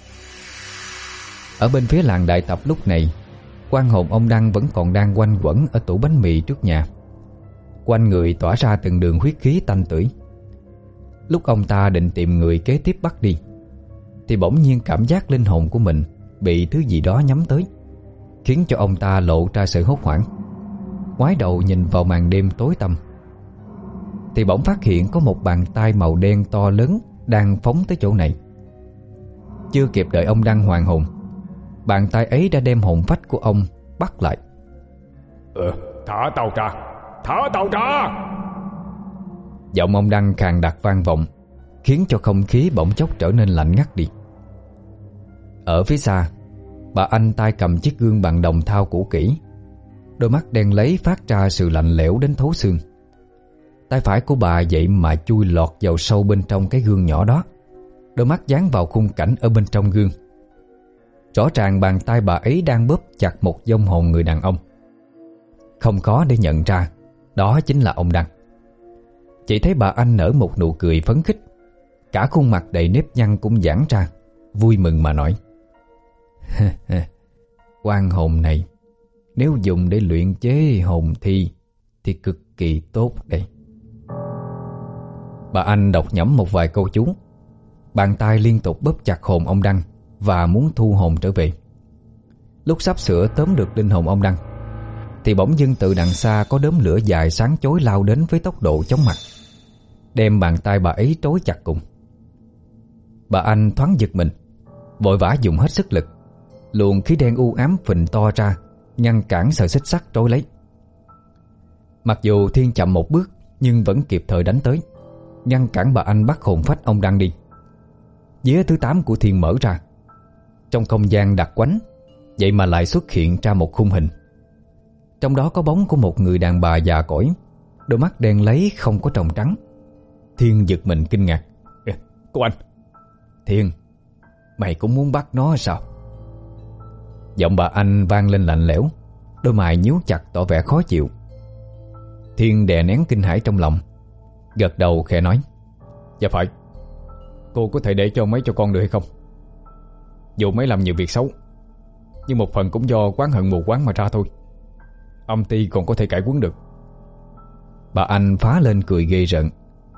Ở bên phía làng Đại Tập lúc này, oan hồn ông Đăng vẫn còn đang quanh quẩn ở tủ bánh mì trước nhà. Quanh người tỏa ra từng đường huyết khí tanh tưởi. Lúc ông ta định tìm người kế tiếp bắt đi, thì bỗng nhiên cảm giác linh hồn của mình bị thứ gì đó nhắm tới, khiến cho ông ta lộ ra sự hốt hoảng. Ngoái đầu nhìn vào màn đêm tối tăm, thì bỗng phát hiện có một bàn tay màu đen to lớn đang phóng tới chỗ này. Chưa kịp đợi ông Đăng hoàn hồn, bàn tay ấy đã đem hồn phách của ông bắt lại. Ờ, thả tao ra, thả tao ra! Giọng ông Đăng khàn đặc vang vọng, khiến cho không khí bỗng chốc trở nên lạnh ngắt đi. Ở phía xa, bà Anh tay cầm chiếc gương bằng đồng thau cũ kỹ, đôi mắt đen lấy phát ra sự lạnh lẽo đến thấu xương. Tay phải của bà vậy mà chui lọt vào sâu bên trong cái gương nhỏ đó, đôi mắt dán vào khung cảnh ở bên trong gương. Rõ ràng bàn tay bà ấy đang bóp chặt một vong hồn người đàn ông. Không khó để nhận ra đó chính là ông Đăng. Chỉ thấy bà Anh nở một nụ cười phấn khích, cả khuôn mặt đầy nếp nhăn cũng giãn ra, vui mừng mà nói: "Oan hồn này nếu dùng để luyện chế hồn thi thì cực kỳ tốt đây." Bà Anh đọc nhẩm một vài câu chú, bàn tay liên tục bóp chặt hồn ông Đăng và muốn thu hồn trở về. Lúc sắp sửa tóm được linh hồn ông Đăng thì bỗng dưng từ đằng xa có đốm lửa dài sáng chói lao đến với tốc độ chóng mặt, đem bàn tay bà ấy trói chặt cùng. Bà Anh thoáng giật mình, vội vã dùng hết sức lực, luồng khí đen u ám phình to ra ngăn cản sợi xích sắt trói lấy. Mặc dù Thiên chậm một bước nhưng vẫn kịp thời đánh tới, ngăn cản bà Anh bắt hồn phách ông Đăng đi. Vía thứ tám của Thiên mở ra, trong không gian đặc quánh vậy mà lại xuất hiện ra một khung hình. Trong đó có bóng của một người đàn bà già cỗi, đôi mắt đen lấy không có tròng trắng. Thiên giật mình kinh ngạc: "Cô Anh!" "Thiên, mày cũng muốn bắt nó sao?" Giọng bà Anh vang lên lạnh lẽo, đôi mày nhíu chặt tỏ vẻ khó chịu. Thiên đè nén kinh hãi trong lòng, gật đầu khẽ nói: "Dạ phải. Cô có thể để cho mấy cho con được hay không? Dù mấy làm nhiều việc xấu, nhưng một phần cũng do oán hận mù quáng mà ra thôi. Âm ty còn có thể cải quấn được." Bà Anh phá lên cười ghê rợn: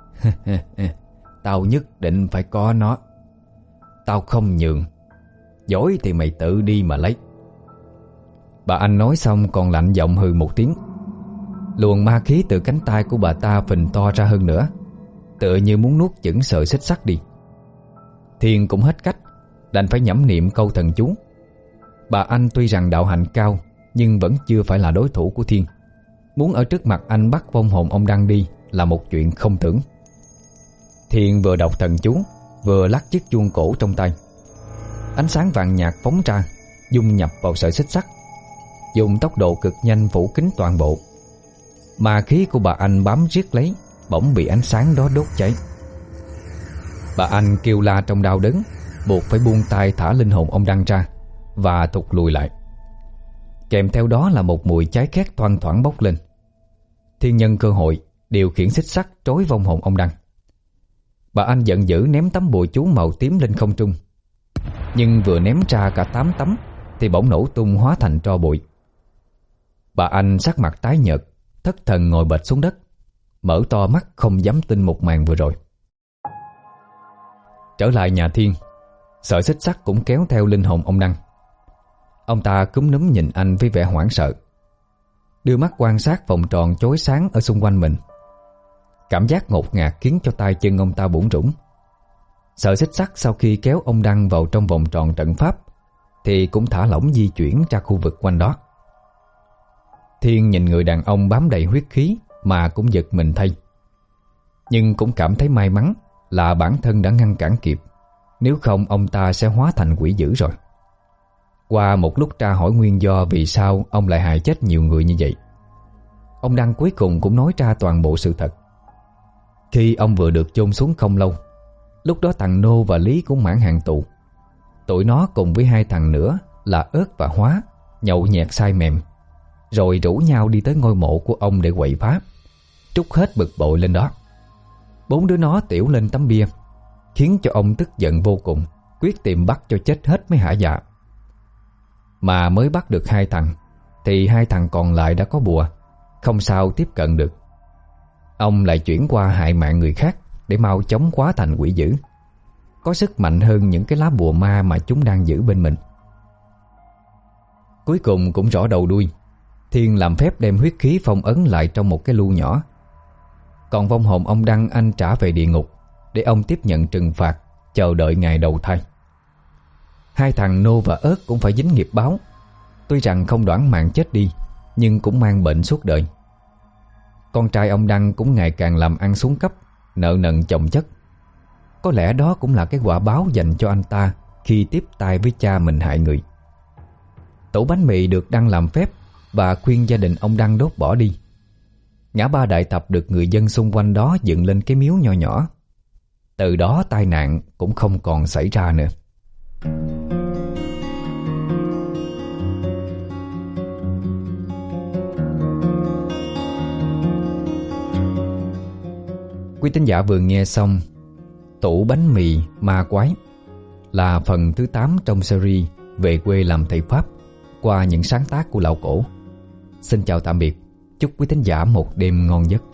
"Tao nhất định phải có nó. Tao không nhường. Dối thì mày tự đi mà lấy." Bà Anh nói xong còn lạnh giọng hừ một tiếng. Luồng ma khí từ cánh tay của bà ta phình to ra hơn nữa, tựa như muốn nuốt chửng sợi xích sắt đi. Thiên cũng hết cách, đành phải nhẩm niệm câu thần chú. Bà Anh tuy rằng đạo hạnh cao nhưng vẫn chưa phải là đối thủ của Thiên. Muốn ở trước mặt anh bắt vong hồn ông Đăng đi là một chuyện không tưởng. Thiên vừa đọc thần chú vừa lắc chiếc chuông cổ trong tay. Ánh sáng vàng nhạt phóng ra, dung nhập vào sợi xích sắt, dùng tốc độ cực nhanh phủ kín toàn bộ. Ma khí của bà Anh bám riết lấy, bỗng bị ánh sáng đó đốt cháy. Bà Anh kêu la trong đau đớn, buộc phải buông tay thả linh hồn ông Đăng ra và thụt lùi lại. Kèm theo đó là một mùi cháy khét thoang thoảng bốc lên. Thiên nhân cơ hội điều khiển xích sắt trói vong hồn ông Đăng. Bà Anh giận dữ ném tấm bùa chú màu tím lên không trung, nhưng vừa ném ra cả tám tấm thì bỗng nổ tung hóa thành tro bụi. Bà Anh sắc mặt tái nhợt, thất thần ngồi bệt xuống đất, mở to mắt không dám tin một màn vừa rồi. Trở lại nhà Thiên, sợi xích sắt cũng kéo theo linh hồn ông Đăng. Ông ta cúm núm nhìn anh với vẻ hoảng sợ, đưa mắt quan sát vòng tròn chói sáng ở xung quanh mình. Cảm giác ngột ngạt khiến cho tay chân ông ta bủn rủn. Sợi xích sắt sau khi kéo ông Đăng vào trong vòng tròn trận pháp thì cũng thả lỏng di chuyển ra khu vực quanh đó. Thiên nhìn người đàn ông bám đầy huyết khí mà cũng giật mình thay, nhưng cũng cảm thấy may mắn là bản thân đã ngăn cản kịp, nếu không ông ta sẽ hóa thành quỷ dữ rồi. Qua một lúc tra hỏi nguyên do vì sao ông lại hại chết nhiều người như vậy, ông Đăng cuối cùng cũng nói ra toàn bộ sự thật. Khi ông vừa được chôn xuống không lâu, lúc đó thằng Nô và Lý cũng mãn hạn tù. Tụi nó cùng với hai thằng nữa là Ớt và Hóa nhậu nhẹt say mềm, rồi rủ nhau đi tới ngôi mộ của ông để quậy phá, trút hết bực bội lên đó. Bốn đứa nó tiểu lên tấm bia, khiến cho ông tức giận vô cùng, quyết tìm bắt cho chết hết mới hả dạ. Mà mới bắt được hai thằng thì hai thằng còn lại đã có bùa, không sao tiếp cận được. Ông lại chuyển qua hại mạng người khác để mau chóng hóa thành quỷ dữ, có sức mạnh hơn những cái lá bùa ma mà chúng đang giữ bên mình. Cuối cùng cũng rõ đầu đuôi, Thiên làm phép đem huyết khí phong ấn lại trong một cái lu nhỏ. Còn vong hồn ông Đăng anh trả về địa ngục để ông tiếp nhận trừng phạt, chờ đợi ngày đầu thai. Hai thằng Nô và Ớt cũng phải dính nghiệp báo, tuy rằng không đoản mạng chết đi nhưng cũng mang bệnh suốt đời. Con trai ông Đăng cũng ngày càng làm ăn xuống cấp, nợ nần chồng chất. Có lẽ đó cũng là cái quả báo dành cho anh ta khi tiếp tay với cha mình hại người. Tủ bánh mì được Đăng làm phép và khuyên gia đình ông Đăng đốt bỏ đi. Ngã ba Đại Tập được người dân xung quanh đó dựng lên cái miếu nho nhỏ. Từ đó tai nạn cũng không còn xảy ra nữa. Quý tín giả vừa nghe xong Tủ bánh mì ma quái là phần thứ tám trong series Về quê làm thầy Pháp qua những sáng tác của Lão Cổ. Xin chào tạm biệt, chúc quý tín giả một đêm ngon giấc.